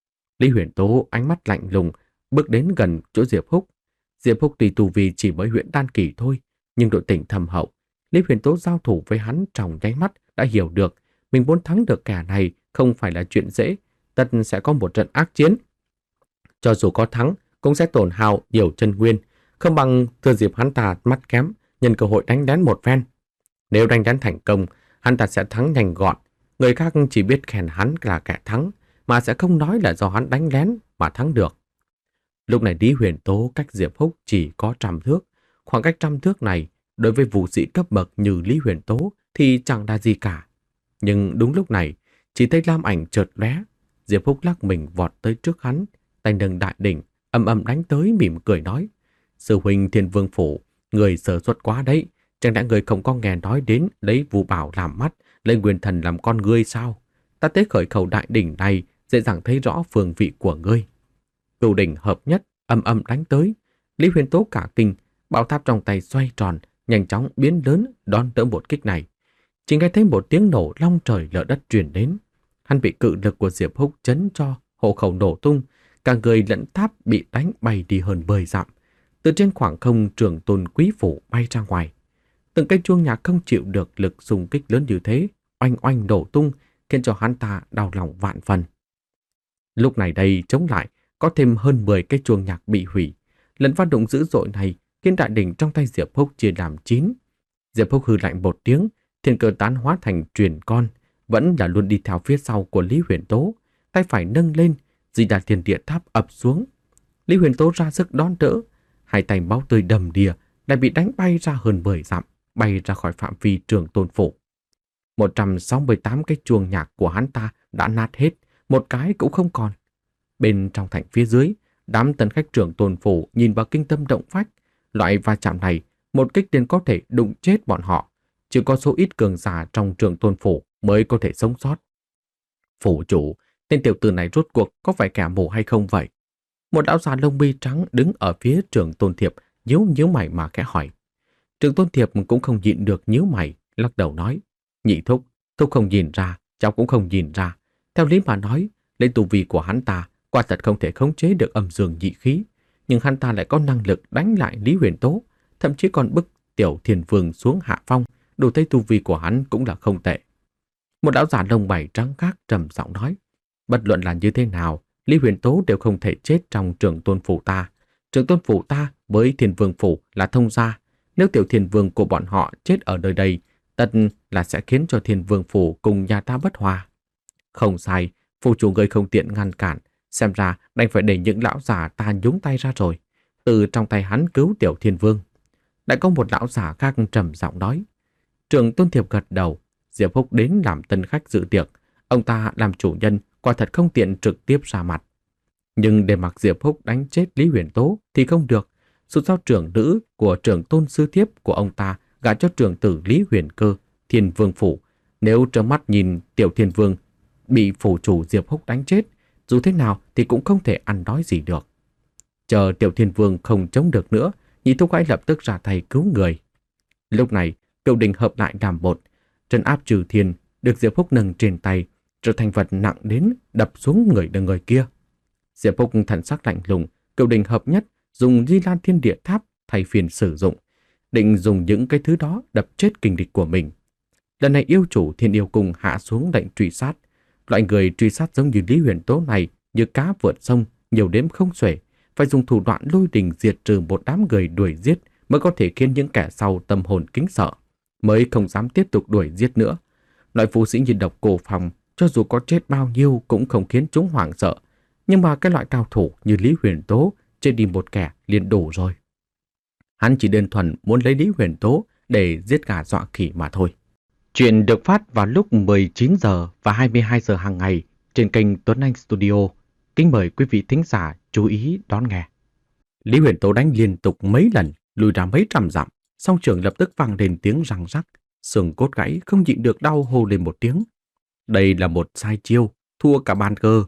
Lý Huyền Tố ánh mắt lạnh lùng, bước đến gần chỗ Diệp Phúc. Diệp Phúc tuy tu vi chỉ mới huyện đan kỳ thôi, nhưng độ tỉnh thâm hậu. Lý Huyền Tố giao thủ với hắn trong nháy mắt đã hiểu được mình muốn thắng được kẻ này không phải là chuyện dễ, tất sẽ có một trận ác chiến. Cho dù có thắng, cũng sẽ tổn hao nhiều chân nguyên, không bằng thừa dịp hắn ta mắt kém, nhân cơ hội đánh lén một phen. Nếu đánh lén thành công, hắn ta sẽ thắng nhanh gọn, người khác chỉ biết khen hắn là kẻ thắng, mà sẽ không nói là do hắn đánh lén mà thắng được. Lúc này Lý Huyền Tố cách Diệp Phúc chỉ có trăm thước, khoảng cách trăm thước này đối với vũ sĩ cấp bậc như Lý Huyền Tố thì chẳng là gì cả. Nhưng đúng lúc này, chỉ thấy lam ảnh chợt lóe, Diệp Phúc lắc mình vọt tới trước hắn, tay nâng đại đỉnh, ầm ầm đánh tới, mỉm cười nói: "Sư huynh Thiên Vương phủ, người sở xuất quá đấy, chẳng lẽ người không có nghe nói đến lấy vũ bảo làm mắt, lấy nguyên thần làm con ngươi sao? Ta tế khởi khẩu đại đỉnh này, dễ dàng thấy rõ phương vị của ngươi." Cửu đỉnh hợp nhất, ầm ầm đánh tới. Lý Huyền Tố cả kinh, bảo tháp trong tay xoay tròn, nhanh chóng biến lớn đón đỡ một kích này. Chỉ nghe thấy một tiếng nổ long trời lở đất truyền đến. Hắn bị cự lực của Diệp Húc chấn cho hộ khẩu nổ tung, cả người lẫn tháp bị đánh bay đi hơn mười dặm. Từ trên khoảng không, Trường Tôn Quý phủ bay ra ngoài. Từng cây chuông nhạc không chịu được lực xung kích lớn như thế, oanh oanh nổ tung, khiến cho hắn ta đau lòng vạn phần. Lúc này đây chống lại, có thêm hơn mười cây chuông nhạc bị hủy. Lần phát động dữ dội này khiến đại đỉnh trong tay Diệp Húc chia làm chín. Diệp Húc hừ lạnh một tiếng, thiên cơ tán hóa thành truyền con, vẫn là luôn đi theo phía sau của Lý Huyền Tố, tay phải nâng lên, Di Đà Thiên Địa Tháp ập xuống. Lý Huyền Tố ra sức đón đỡ, hai tay máu tươi đầm đìa, lại bị đánh bay ra hơn mười dặm, bay ra khỏi phạm vi Trường Tôn phủ. một trăm sáu mươi tám cái chuông nhạc của hắn ta đã nát hết, một cái cũng không còn. Bên trong thành phía dưới, đám tân khách Trường Tôn phủ nhìn vào kinh tâm động phách. Loại va chạm này, một kích liền có thể đụng chết bọn họ. Chỉ có số ít cường giả trong Trường Tôn phủ mới có thể sống sót. Phủ chủ, tên tiểu tử này rốt cuộc có phải kẻ mù hay không vậy? Một lão già lông mi trắng đứng ở phía Trường Tôn Thiệp, nhíu nhíu mày mà khẽ hỏi. Trường Tôn Thiệp cũng không nhịn được nhíu mày, lắc đầu nói: "Nhị thúc, thúc không nhìn ra, cháu cũng không nhìn ra. Theo lý mà nói, lấy tu vi của hắn ta, quả thật không thể khống chế được âm dương dị khí, nhưng hắn ta lại có năng lực đánh lại Lý Huyền Tố, thậm chí còn bức Tiểu Thiên Vương xuống hạ phong, đủ thấy tu vi của hắn cũng là không tệ." Một lão già lông mày trắng khác trầm giọng nói: "Bất luận là như thế nào, Lý Huyền Tố đều không thể chết trong Trường Tôn phủ ta. Trường Tôn phủ ta với Thiên Vương phủ là thông gia, nếu Tiểu Thiên Vương của bọn họ chết ở nơi đây, tất là sẽ khiến cho Thiên Vương phủ cùng nhà ta bất hòa." "Không sai, phủ chủ người không tiện ngăn cản, xem ra đành phải để những lão già ta nhúng tay ra rồi, từ trong tay hắn cứu Tiểu Thiên Vương." Lại có một lão già khác trầm giọng nói. Trường Tôn Thiệp gật đầu. Diệp Húc đến làm tân khách dự tiệc, ông ta làm chủ nhân, quả thật không tiện trực tiếp ra mặt. Nhưng để mặc Diệp Húc đánh chết Lý Huyền Tố thì không được. Dù sao trưởng nữ của Trường Tôn sư thiếp của ông ta gả cho trưởng tử Lý Huyền Cơ, Thiên Vương phủ. Nếu trơ mắt nhìn Tiểu Thiên Vương bị phủ chủ Diệp Húc đánh chết, dù thế nào thì cũng không thể ăn nói gì được. Chờ Tiểu Thiên Vương không chống được nữa, Nhị Thúc hãy lập tức ra tay cứu người. Lúc này, Cửu Đình hợp lại làm một, trấn áp Trừ Thiên được Diệp Húc nâng trên tay, trở thành vật nặng đến đập xuống người đằng người kia. Diệp Húc thần sắc lạnh lùng, Cửu Đình hợp nhất dùng Di Lan Thiên Địa Tháp thay phiên sử dụng, định dùng những cái thứ đó đập chết kình địch của mình. Lần này yêu chủ Thiên Yêu Cung hạ xuống lệnh truy sát. Loại người truy sát giống như Lý Huyền Tố này như cá vượt sông, nhiều đếm không xuể, phải dùng thủ đoạn lôi đình diệt trừ một đám người đuổi giết mới có thể khiến những kẻ sau tâm hồn kính sợ, mới không dám tiếp tục đuổi giết nữa. Loại phù sĩ như Độc Cô Phong, cho dù có chết bao nhiêu cũng không khiến chúng hoảng sợ, nhưng mà cái loại cao thủ như Lý Huyền Tố chết đi một kẻ liền đủ rồi. Hắn chỉ đơn thuần muốn lấy Lý Huyền Tố để giết gà dọa khỉ mà thôi. Chuyện được phát vào lúc mười chín giờ và hai mươi hai giờ hàng ngày trên kênh Tuấn Anh Studio. Kính mời quý vị thính giả chú ý đón nghe. Lý Huyền Tố đánh liên tục mấy lần, lùi ra mấy trăm dặm, song trường lập tức vang lên tiếng răng rắc, xương cốt gãy không nhịn được đau hô lên một tiếng. Đây là một sai chiêu, thua cả bàn cơ.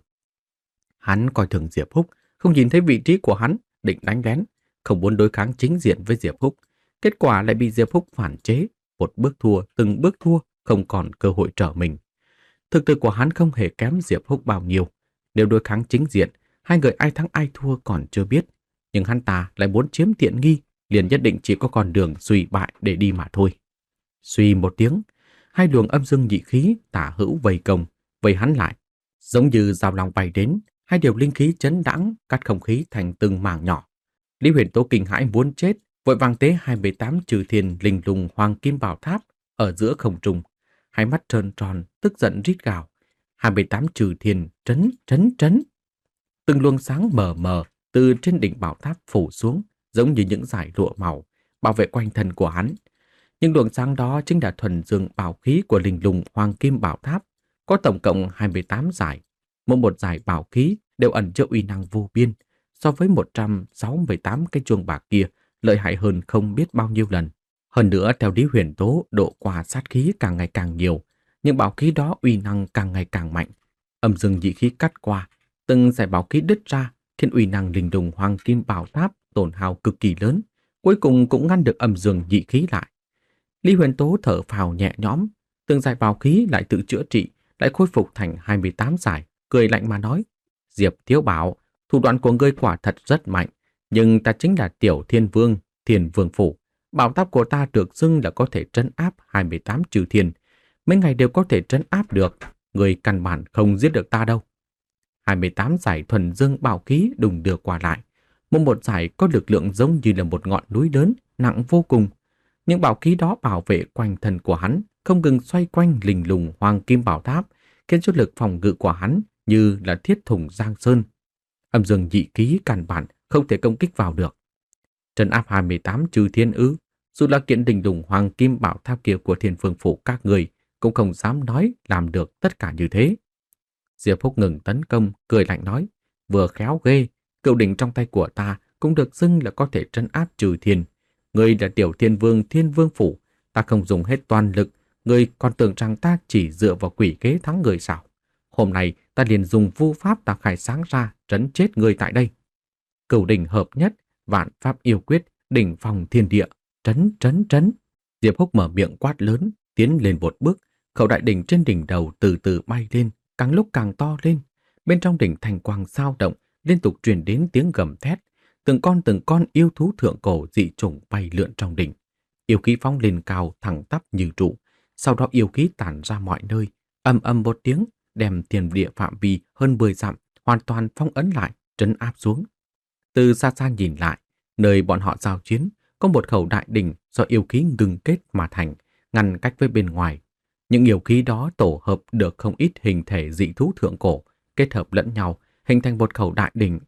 Hắn coi thường Diệp Húc, không nhìn thấy vị trí của hắn, định đánh lén, không muốn đối kháng chính diện với Diệp Húc. Kết quả lại bị Diệp Húc phản chế, một bước thua, từng bước thua, không còn cơ hội trở mình. Thực lực của hắn không hề kém Diệp Húc bao nhiêu. Nếu đối kháng chính diện, hai người ai thắng ai thua còn chưa biết. Nhưng hắn ta lại muốn chiếm tiện nghi, liền nhất định chỉ có con đường suy bại để đi mà thôi. Suy một tiếng, hai luồng âm dương nhị khí tả hữu vây công, vây hắn lại. Giống như dao long bay đến, hai điều linh khí chấn đãng cắt không khí thành từng mảng nhỏ. Lý Huyền Tố kinh hãi muốn chết, vội vàng tế hai mươi tám trừ thiên linh lùng hoàng kim bảo tháp ở giữa không trung, hai mắt tròn tròn, tức giận rít gào. hai mươi tám trừ thiên trấn trấn trấn. Từng luồng sáng mờ mờ từ trên đỉnh bảo tháp phủ xuống, giống như những dải lụa màu, bảo vệ quanh thân của hắn. Nhưng luồng sáng đó chính là thuần dương bảo khí của linh lùng hoàng kim bảo tháp, có tổng cộng hai mươi tám dải. Mỗi một dải bảo khí đều ẩn chứa uy năng vô biên, so với một trăm sáu mươi tám cái chuông bạc kia, lợi hại hơn không biết bao nhiêu lần. Hơn nữa, theo Lý Huyền Tố, độ qua sát khí càng ngày càng nhiều, nhưng bảo khí đó uy năng càng ngày càng mạnh. Âm dương dị khí cắt qua, từng dải bảo khí đứt ra, khiến uy năng linh lùng hoàng kim bảo tháp tổn hao cực kỳ lớn, cuối cùng cũng ngăn được âm dương dị khí lại. Lý Huyền Tố thở phào nhẹ nhõm, từng dải bảo khí lại tự chữa trị, lại khôi phục thành hai mươi tám dải, cười lạnh mà nói: Diệp Thiếu Bảo, thủ đoạn của ngươi quả thật rất mạnh, nhưng ta chính là Tiểu Thiên Vương, Thiên Vương phủ. Bảo tháp của ta được xưng là có thể trấn áp hai mươi tám trừ thiên, mấy ngày đều có thể trấn áp được, người căn bản không giết được ta đâu. hai mươi tám giải thuần dương bảo khí đùng đưa qua lại, một một giải có lực lượng giống như là một ngọn núi lớn, nặng vô cùng. Những bảo khí đó bảo vệ quanh thân của hắn, không ngừng xoay quanh linh lùng hoàng kim bảo tháp, khiến cho lực phòng ngự của hắn như là thiết thủng giang sơn. Âm dương dị khí căn bản không thể công kích vào được. Trấn áp hai mươi tám trừ thiên ư? Dù là kiện đình đùng hoàng kim bảo tháp kia của Thiên Vương phủ các người cũng không dám nói làm được tất cả như thế. Diệp Húc ngừng tấn công, cười lạnh nói: vừa khéo ghê, cựu đỉnh trong tay của ta cũng được xưng là có thể trấn áp trừ thiên. Ngươi là Tiểu Thiên Vương Thiên Vương phủ, ta không dùng hết toàn lực, ngươi còn tưởng rằng ta chỉ dựa vào quỷ kế thắng người sao? Hôm nay ta liền dùng vu pháp ta khai sáng ra trấn chết ngươi tại đây. Cửu đỉnh hợp nhất, vạn pháp yêu quyết, đỉnh phòng thiên địa, trấn trấn trấn. Diệp Húc mở miệng quát lớn, tiến lên một bước, khẩu đại đỉnh trên đỉnh đầu từ từ bay lên, càng lúc càng to lên. Bên trong đỉnh thành quang sao động, liên tục truyền đến tiếng gầm thét. Từng con từng con yêu thú thượng cổ dị chủng bay lượn trong đỉnh. Yêu khí phóng lên cao thẳng tắp như trụ, sau đó yêu khí tản ra mọi nơi, ầm ầm một tiếng, đem thiên địa phạm vi hơn mười dặm hoàn toàn phong ấn lại, trấn áp xuống. Từ xa xa nhìn lại, nơi bọn họ giao chiến, có một khẩu đại đỉnh do yêu khí ngừng kết mà thành, ngăn cách với bên ngoài. Những yêu khí đó tổ hợp được không ít hình thể dị thú thượng cổ, kết hợp lẫn nhau, hình thành một khẩu đại đỉnh.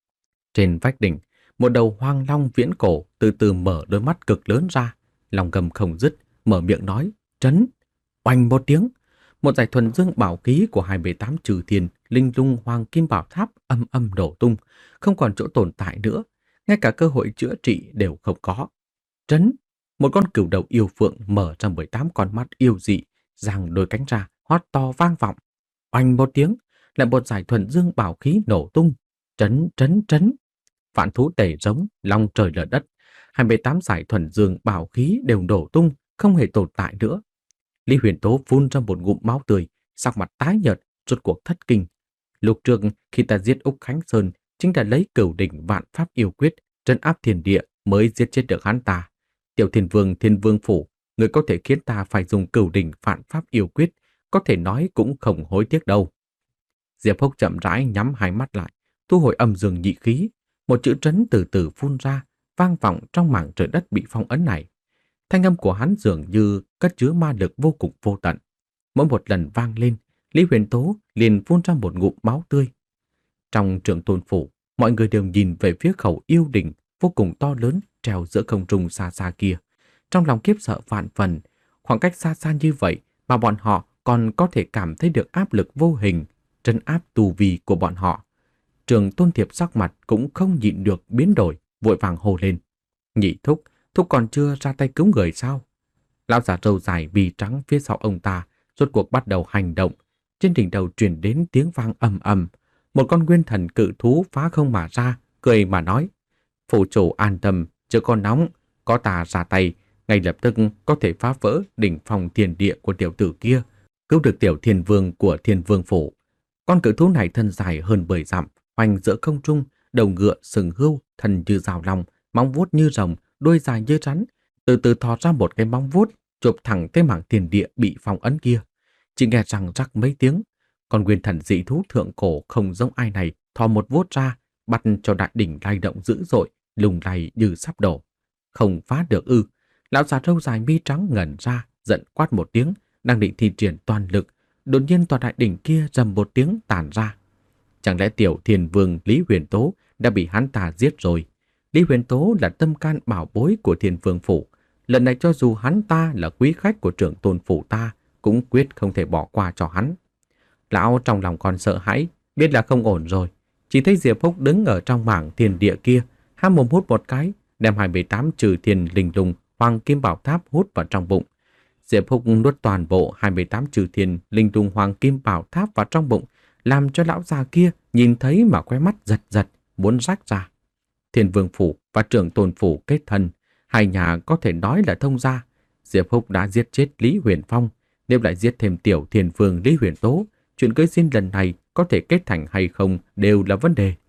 Trên vách đỉnh, một đầu hoang long viễn cổ từ từ mở đôi mắt cực lớn ra, lòng gầm không dứt, mở miệng nói: trấn. Oanh một tiếng, một dải thuần dương bảo khí của hai mươi tám trừ thiên linh lung hoàng kim bảo tháp âm âm đổ tung, không còn chỗ tồn tại nữa, ngay cả cơ hội chữa trị đều không có. Trấn. Một con cừu đầu yêu phượng mở ra mười tám con mắt yêu dị, giang đôi cánh ra, hót to vang vọng. Oanh một tiếng, lại một giải thuần dương bảo khí nổ tung, trấn trấn trấn. Vạn thú tể giống, long trời lở đất, hai mươi tám giải thuần dương bảo khí đều nổ tung, không hề tồn tại nữa. Lý Huyền Tố phun ra một ngụm máu tươi, sắc mặt tái nhợt, rốt cuộc thất kinh. Lúc trước khi ta giết Úc Khánh Sơn, chính là lấy cửu đỉnh vạn pháp yêu quyết, trấn áp thiên địa mới giết chết được hắn ta. Tiểu Thiên Vương Thiên Vương phủ, người có thể khiến ta phải dùng cửu đỉnh vạn pháp yêu quyết, có thể nói cũng không hối tiếc đâu. Diệp Húc chậm rãi nhắm hai mắt lại, thu hồi âm dương nhị khí, một chữ trấn từ từ phun ra, vang vọng trong mảng trời đất bị phong ấn này. Thanh âm của hắn dường như cất chứa ma lực vô cùng vô tận. Mỗi một lần vang lên, Lý Huyền Tố liền phun ra một ngụm máu tươi. Trong Trường Tôn phủ, mọi người đều nhìn về phía khẩu yêu đỉnh vô cùng to lớn treo giữa không trung xa xa kia. Trong lòng khiếp sợ vạn phần, khoảng cách xa xa như vậy mà bọn họ còn có thể cảm thấy được áp lực vô hình, trấn áp tù vi của bọn họ. Trường Tôn Thiệp sắc mặt cũng không nhịn được biến đổi, vội vàng hô lên. Nhị thúc, thúc còn chưa ra tay cứu người sao? Lão già râu dài bì trắng phía sau ông ta rốt cuộc bắt đầu hành động. Trên đỉnh đầu truyền đến tiếng vang ầm ầm. Một con nguyên thần cự thú phá không mà ra, cười mà nói. Phủ chủ an tâm, chưa có nóng, có ta ra tay, ngay lập tức có thể phá vỡ đỉnh phòng thiên địa của tiểu tử kia, cứu được tiểu thiên vương của thiên vương phủ. Con cự thú này thân dài hơn mười dặm, hoành giữa không trung, đầu ngựa sừng hươu, thân như rào long, móng vuốt như rồng, đuôi dài như rắn, từ từ thò ra một cái móng vuốt, chụp thẳng tới mảng thiên địa bị phong ấn kia. Chỉ nghe răng rắc mấy tiếng, con nguyên thần dị thú thượng cổ không giống ai này thò một vuốt ra, bắt cho đại đỉnh lay động dữ dội, lùng lay như sắp đổ. Không phá được ư? Lão già râu dài mi trắng ngẩn ra, giận quát một tiếng, đang định thi triển toàn lực, đột nhiên tòa đại đỉnh kia rầm một tiếng tàn ra. Chẳng lẽ tiểu thiên vương Lý Huyền Tố đã bị hắn ta giết rồi? Lý Huyền Tố là tâm can bảo bối của thiên vương phủ, lần này cho dù hắn ta là quý khách của trưởng tôn phủ ta, cũng quyết không thể bỏ qua cho hắn. Lão trong lòng còn sợ hãi, biết là không ổn rồi. Chỉ thấy Diệp Húc đứng ở trong mảng thiên địa kia, há mồm hút một cái, đem hai mươi tám trừ thiên linh lùng hoàng kim bảo tháp hút vào trong bụng. Diệp Húc nuốt toàn bộ hai mươi tám trừ thiên linh lùng hoàng kim bảo tháp vào trong bụng, làm cho lão già kia nhìn thấy mà khóe mắt giật giật, muốn rách ra. Thiên Vương phủ và trưởng tôn phủ kết thân, hai nhà có thể nói là thông gia. Diệp Húc đã giết chết Lý Huyền Phong, nếu lại giết thêm tiểu thiên vương Lý Huyền Tố, chuyện cưới xin lần này có thể kết thành hay không đều là vấn đề.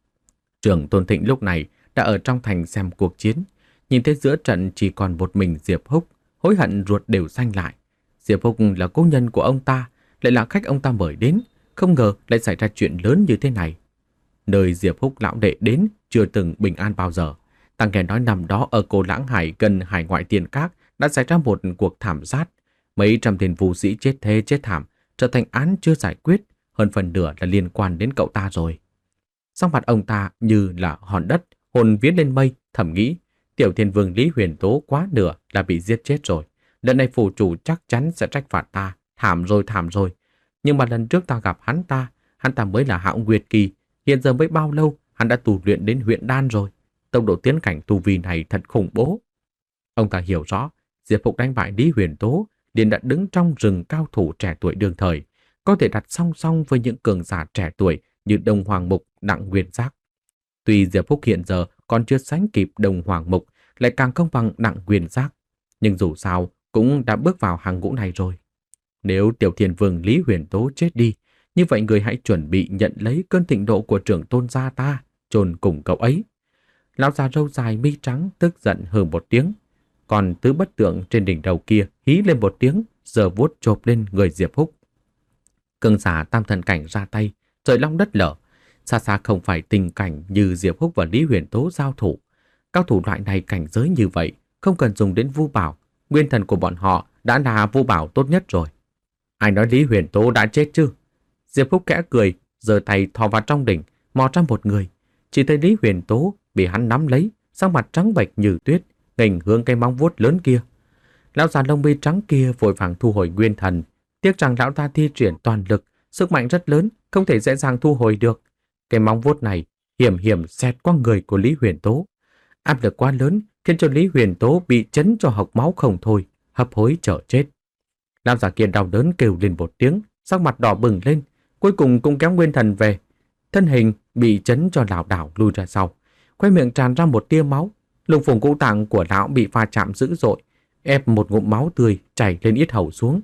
Trưởng Tôn Thịnh lúc này đã ở trong thành xem cuộc chiến, nhìn thấy giữa trận chỉ còn một mình Diệp Húc, hối hận ruột đều xanh lại. Diệp Húc là cố nhân của ông ta, lại là khách ông ta mời đến, không ngờ lại xảy ra chuyện lớn như thế này. Nơi Diệp Húc lão đệ đến chưa từng bình an bao giờ. Ta nghe nói năm đó ở Cổ Lãng Hải gần hải ngoại Tiền Các đã xảy ra một cuộc thảm sát, mấy trăm tên vũ sĩ chết thê chết thảm, trở thành án chưa giải quyết, hơn phần nửa là liên quan đến cậu ta rồi. Sắc mặt ông ta như là hòn đất, hồn vía lên mây, thầm nghĩ, tiểu thiên vương Lý Huyền Tố quá nửa là bị giết chết rồi. Lần này phủ chủ chắc chắn sẽ trách phạt ta, thảm rồi thảm rồi. Nhưng mà lần trước ta gặp hắn ta, hắn ta mới là Hạo Nguyệt Kỳ, hiện giờ mới bao lâu hắn đã tu luyện đến huyện đan rồi. Tốc độ tiến cảnh tu vi này thật khủng bố. Ông ta hiểu rõ, Diệp Húc đánh bại Lý Huyền Tố, liền đã đứng trong rừng cao thủ trẻ tuổi đương thời, có thể đặt song song với những cường giả trẻ tuổi như Đông Hoàng Mục, Đặng Nguyên Giác. Tuy Diệp Húc hiện giờ còn chưa sánh kịp Đông Hoàng Mục, lại càng không bằng Đặng Nguyên Giác, nhưng dù sao cũng đã bước vào hàng ngũ này rồi. Nếu tiểu thiên vương Lý Huyền Tố chết đi, như vậy người hãy chuẩn bị nhận lấy cơn thịnh nộ của trưởng tôn gia ta, chôn cùng cậu ấy. Lão già râu dài mi trắng tức giận hừ một tiếng, còn tứ bất tượng trên đỉnh đầu kia hí lên một tiếng, giờ vuốt chộp lên người Diệp Húc. Cường giả tam thần cảnh ra tay, trời long đất lở, xa xa không phải tình cảnh như Diệp Húc và Lý Huyền Tố giao thủ. Cao thủ loại này cảnh giới như vậy, không cần dùng đến vu bảo, nguyên thần của bọn họ đã là vu bảo tốt nhất rồi. Ai nói Lý Huyền Tố đã chết chứ? Diệp Húc khẽ cười, giơ tay thò vào trong đỉnh, mò ra một người. Chỉ thấy Lý Huyền Tố bị hắn nắm lấy, sắc mặt trắng bệch như tuyết, nghênh hướng cái móng vuốt lớn kia. Lão già lông mi trắng kia vội vàng thu hồi nguyên thần, tiếc rằng lão ta thi triển toàn lực, sức mạnh rất lớn, không thể dễ dàng thu hồi được. Cái móng vuốt này hiểm hiểm xẹt qua người của Lý Huyền Tố. Áp lực quá lớn khiến cho Lý Huyền Tố bị chấn cho hộc máu không thôi, hấp hối chờ chết. Lão già kia đau đớn kêu lên một tiếng, sắc mặt đỏ bừng lên, cuối cùng cũng kéo nguyên thần về. Thân hình bị chấn cho lảo đảo lùi ra sau, khóe miệng tràn ra một tia máu. Lục phủ ngũ tạng của lão bị va chạm dữ dội, ép một ngụm máu tươi chảy lên yết hầu xuống.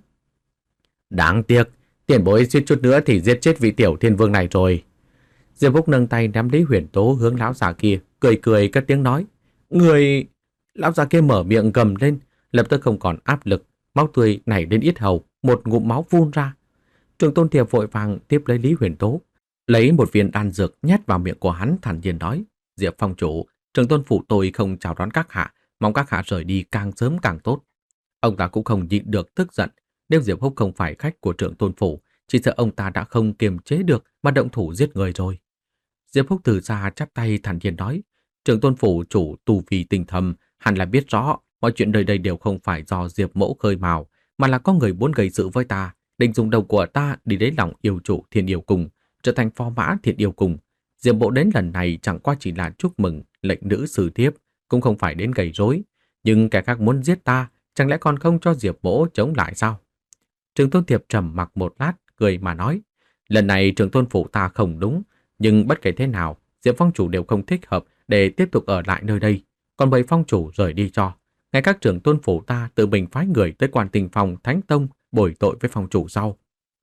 Đáng tiếc, tiền bối suýt chút nữa thì giết chết vị tiểu thiên vương này rồi. Diệp Húc nâng tay nắm Lý Huyền Tố hướng lão già kia, cười cười cất tiếng nói: Người... Lão già kia mở miệng gầm lên, lập tức không còn áp lực, máu tươi nảy lên yết hầu, một ngụm máu phun ra. Trường Tôn Thiệp vội vàng tiếp lấy Lý Huyền Tố, lấy một viên đan dược nhét vào miệng của hắn, thản nhiên nói: Diệp phong chủ, Trường Tôn phủ tôi không chào đón các hạ, mong các hạ rời đi càng sớm càng tốt. Ông ta cũng không nhịn được tức giận, nếu Diệp Húc không phải khách của Trường Tôn phủ, chỉ sợ ông ta đã không kiềm chế được mà động thủ giết người rồi. Diệp Húc từ xa chắp tay thản nhiên nói: Trường Tôn phủ chủ tu vi tinh thâm, hẳn là biết rõ mọi chuyện nơi đây đều không phải do Diệp mẫu khơi mào, mà là có người muốn gây sự với ta, định dùng đầu của ta đi lấy lòng yêu chủ Thiên Yêu Cung, trở thành phò mã Thiên Yêu Cung. Diệp mẫu đến lần này chẳng qua chỉ là chúc mừng lệnh nữ sư thiếp, cũng không phải đến gây rối. Nhưng kẻ khác muốn giết ta, chẳng lẽ còn không cho Diệp mẫu chống lại sao? Trường Tôn Thiệp trầm mặc một lát, cười mà nói: Lần này Trường Tôn phủ ta không đúng, nhưng bất kể thế nào, Diệp phong chủ đều không thích hợp để tiếp tục ở lại nơi đây. Còn bầy phong chủ rời đi cho. Ngay các Trường Tôn phủ ta tự mình phái người tới Quan Tinh Phòng Thánh Tông bồi tội với phong chủ sau.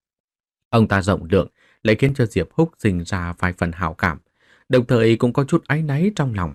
Ông ta rộng lượng lại khiến cho Diệp Húc sinh ra vài phần hảo cảm, đồng thời cũng có chút áy náy trong lòng.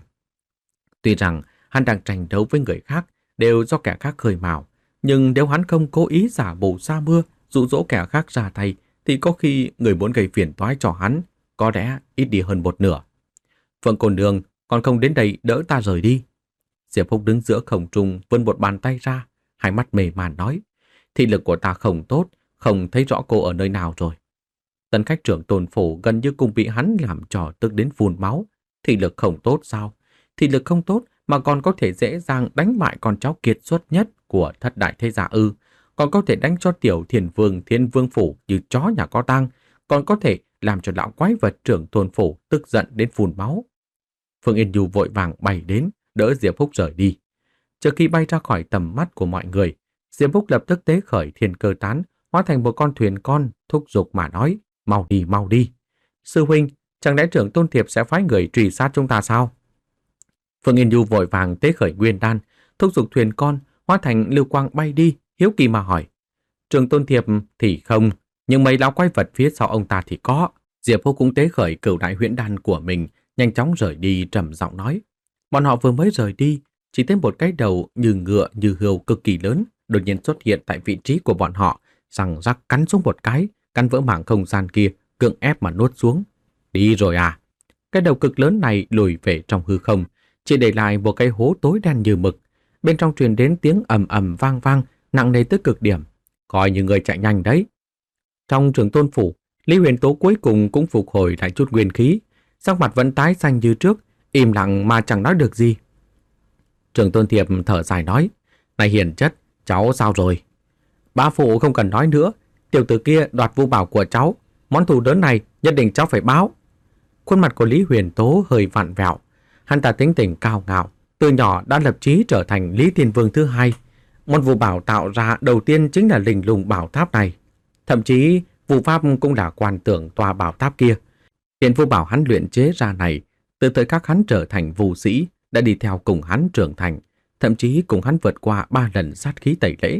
Tuy rằng hắn đang tranh đấu với người khác đều do kẻ khác khơi mào, nhưng nếu hắn không cố ý giả bộ sa mưa dụ dỗ kẻ khác ra tay, thì có khi người muốn gây phiền toái cho hắn có lẽ ít đi hơn một nửa. Phượng cô nương còn không đến đây đỡ ta rời đi. Diệp Húc đứng giữa không trung vươn một bàn tay ra, hai mắt mê man nói: Thị lực của ta không tốt, không thấy rõ cô ở nơi nào rồi. Tân khách trưởng Tôn phủ gần như cùng bị hắn làm trò tức đến phun máu. Thị lực không tốt sao? Thị lực không tốt mà còn có thể dễ dàng đánh bại con cháu kiệt xuất nhất của thất đại thế gia ư? Còn có thể đánh cho tiểu thiền vương Thiên Vương phủ như chó nhà có tang, còn có thể làm cho lão quái vật trưởng Tôn phủ tức giận đến phun máu. Phương Yên Nhu vội vàng bay đến đỡ Diệp Húc rời đi. Trước khi bay ra khỏi tầm mắt của mọi người, Diệp Húc lập tức tế khởi thiên cơ tán, hóa thành một con thuyền con, thúc giục mà nói: Mau đi, mau đi. Sư huynh, chẳng lẽ trưởng Tôn Thiệp sẽ phái người truy sát chúng ta sao? Phương Yên Nhu vội vàng tế khởi nguyên đan, thúc giục thuyền con, hóa thành lưu quang bay đi, hiếu kỳ mà hỏi: Trưởng Tôn Thiệp thì không, nhưng mấy lão quái vật phía sau ông ta thì có. Diệp Húc cũng tế khởi cửu đại huyễn đan của mình, nhanh chóng rời đi, trầm giọng nói. Bọn họ vừa mới rời đi, chỉ thấy một cái đầu như ngựa như hươu cực kỳ lớn đột nhiên xuất hiện tại vị trí của bọn họ, răng rắc cắn xuống một cái, cắn vỡ mảng không gian kia, cưỡng ép mà nuốt xuống. Đi rồi à? Cái đầu cực lớn này lùi về trong hư không, chỉ để lại một cái hố tối đen như mực. Bên trong truyền đến tiếng ầm ầm vang vang, nặng nề tới cực điểm. Coi như người chạy nhanh đấy. Trong Trường Tôn phủ, Lý Huyền Tố cuối cùng cũng phục hồi lại chút nguyên khí, sắc mặt vẫn tái xanh như trước, im lặng mà chẳng nói được gì. Trường Tôn Thiệp thở dài nói: Này hiền chất, cháu sao rồi? Bá phụ không cần nói nữa, tiểu tử kia đoạt vu bảo của cháu, món thù lớn này nhất định cháu phải báo. Khuôn mặt của Lý Huyền Tố hơi vặn vẹo. Hắn ta tính tình cao ngạo, từ nhỏ đã lập chí trở thành Lý Thiên Vương thứ hai. Món vu bảo tạo ra đầu tiên chính là linh lùng bảo tháp này. Thậm chí vu pháp cũng là quan tưởng tòa bảo tháp kia. Hiện vu bảo hắn luyện chế ra này, từ thời khắc hắn trở thành vu sĩ, đã đi theo cùng hắn trưởng thành, thậm chí cùng hắn vượt qua ba lần sát khí tẩy lễ.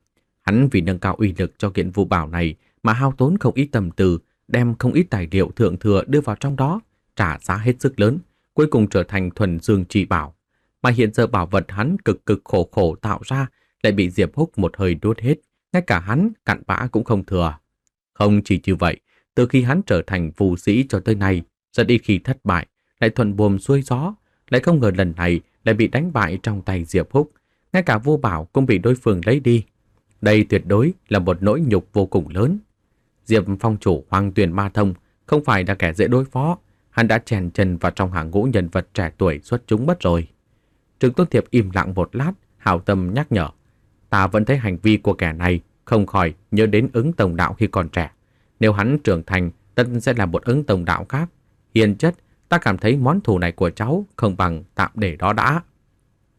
Hắn vì nâng cao uy lực cho kiện vu bảo này mà hao tốn không ít tâm tư, đem không ít tài liệu thượng thừa đưa vào trong đó, trả giá hết sức lớn, cuối cùng trở thành thuần dương chi bảo. Mà hiện giờ bảo vật hắn cực cực khổ khổ tạo ra lại bị Diệp Húc một hơi đốt hết, ngay cả hắn cặn bã cũng không thừa. Không chỉ như vậy, từ khi hắn trở thành vu sĩ cho tới nay, rất ít khi thất bại, lại thuận buồm xuôi gió, lại không ngờ lần này lại bị đánh bại trong tay Diệp Húc, ngay cả vu bảo cũng bị đối phương lấy đi. Đây tuyệt đối là một nỗi nhục vô cùng lớn. Diệp phong chủ Hoàng Tuyền Ma Thông không phải là kẻ dễ đối phó, hắn đã chèn chân vào trong hàng ngũ nhân vật trẻ tuổi xuất chúng mất rồi. Trường Tôn Thiệp im lặng một lát, hảo tâm nhắc nhở: Ta vẫn thấy hành vi của kẻ này không khỏi nhớ đến Ứng Tông Đạo khi còn trẻ. Nếu hắn trưởng thành, tất sẽ là một Ứng Tông Đạo khác. Hiền chất, ta cảm thấy món thù này của cháu không bằng tạm để đó đã.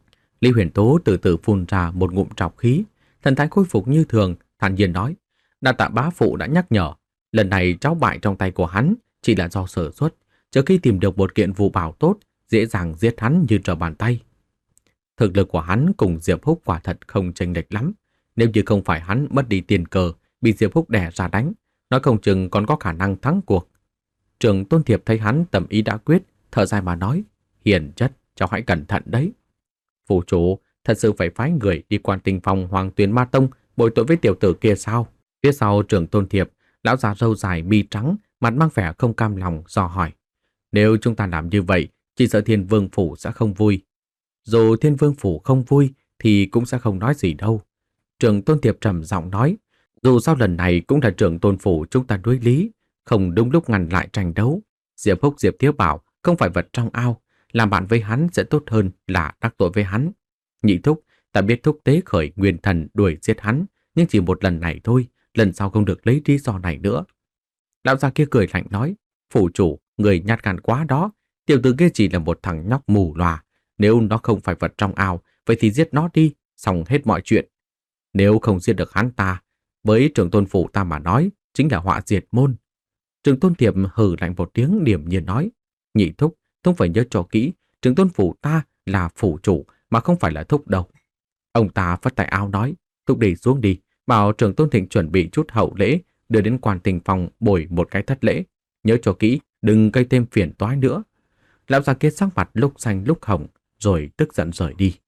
Lý Huyền Tố từ từ phun ra một ngụm trọc khí, thần thái khôi phục như thường, thản nhiên nói: "Đa tạ bá phụ đã nhắc nhở, lần này cháu bại trong tay của hắn chỉ là do sở suất, chờ khi tìm được một kiện vũ bảo tốt, dễ dàng giết hắn như trở bàn tay." Thực lực của hắn cùng Diệp Húc quả thật không chênh lệch lắm, nếu như không phải hắn mất đi tiền cờ, bị Diệp Húc đè ra đánh, nói không chừng còn có khả năng thắng cuộc. Trưởng Tôn Thiệp thấy hắn tâm ý đã quyết, thở dài mà nói: "Hiền chất, cháu hãy cẩn thận đấy." "Phủ chủ, thật sự phải phái người đi quan tình phòng Hoàng Tuyền Ma Tông bồi tội với tiểu tử kia sao?" Phía sau Trưởng Tôn Thiệp, lão già râu dài mi trắng, mặt mang vẻ không cam lòng dò hỏi: "Nếu chúng ta làm như vậy, chỉ sợ Thiên Vương phủ sẽ không vui." "Dù Thiên Vương phủ không vui thì cũng sẽ không nói gì đâu." Trưởng Tôn Thiệp trầm giọng nói: "Dù sao lần này cũng là Trưởng Tôn phủ chúng ta đối lý, không đúng lúc ngăn lại tranh đấu. Diệp Húc Diệp Thiếu Bảo không phải vật trong ao, làm bạn với hắn sẽ tốt hơn là đắc tội với hắn. Nhị thúc, ta biết thúc tế khởi nguyên thần đuổi giết hắn, nhưng chỉ một lần này thôi, lần sau không được lấy lý do này nữa." Lão già kia cười lạnh nói: "Phủ chủ, người nhát gan quá đó, tiểu tử kia chỉ là một thằng nhóc mù lòa, nếu nó không phải vật trong ao, vậy thì giết nó đi, xong hết mọi chuyện. Nếu không giết được hắn ta, với Trưởng Tôn phủ ta mà nói, chính là họa diệt môn." Trưởng Tôn Thiệp hừ lạnh một tiếng, điềm nhiên nói: "Nhị thúc, thúc phải nhớ cho kỹ, Trưởng Tôn phủ ta là phủ chủ mà không phải là thúc đâu." Ông ta phất tay áo nói: "Thúc đi xuống đi, bảo Trưởng Tôn Thịnh chuẩn bị chút hậu lễ, đưa đến quan tình phòng bồi một cái thất lễ. Nhớ cho kỹ, đừng gây thêm phiền toái nữa." Lão già kia sắc mặt lúc xanh lúc hồng, rồi tức giận rời đi.